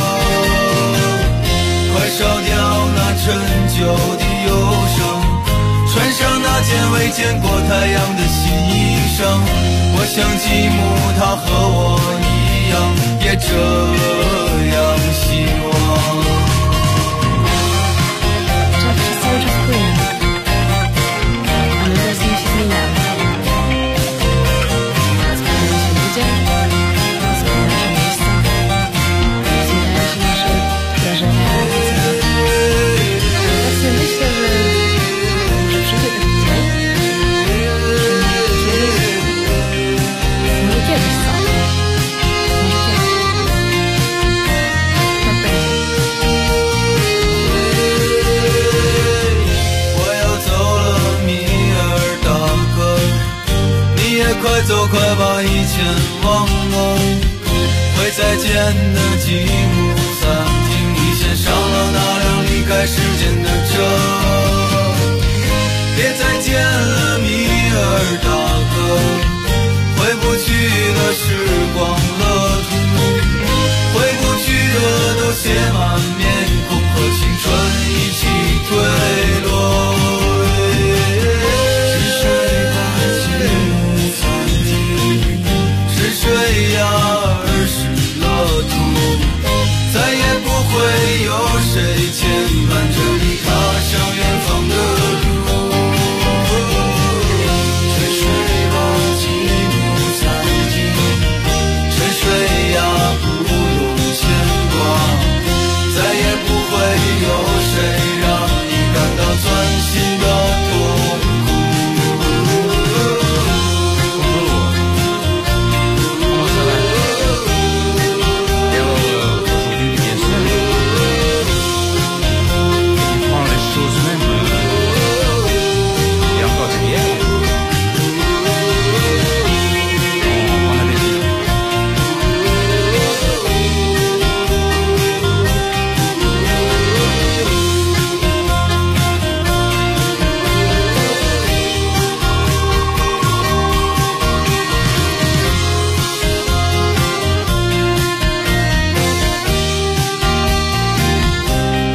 快烧掉那陈旧的忧伤，穿上那件未见过太阳的新衣裳。我想继母她和我一样，也这样希望。快走，快把以前忘了。会再见的继母，餐厅里先上了那辆离开时间的车。别再见了，米尔达。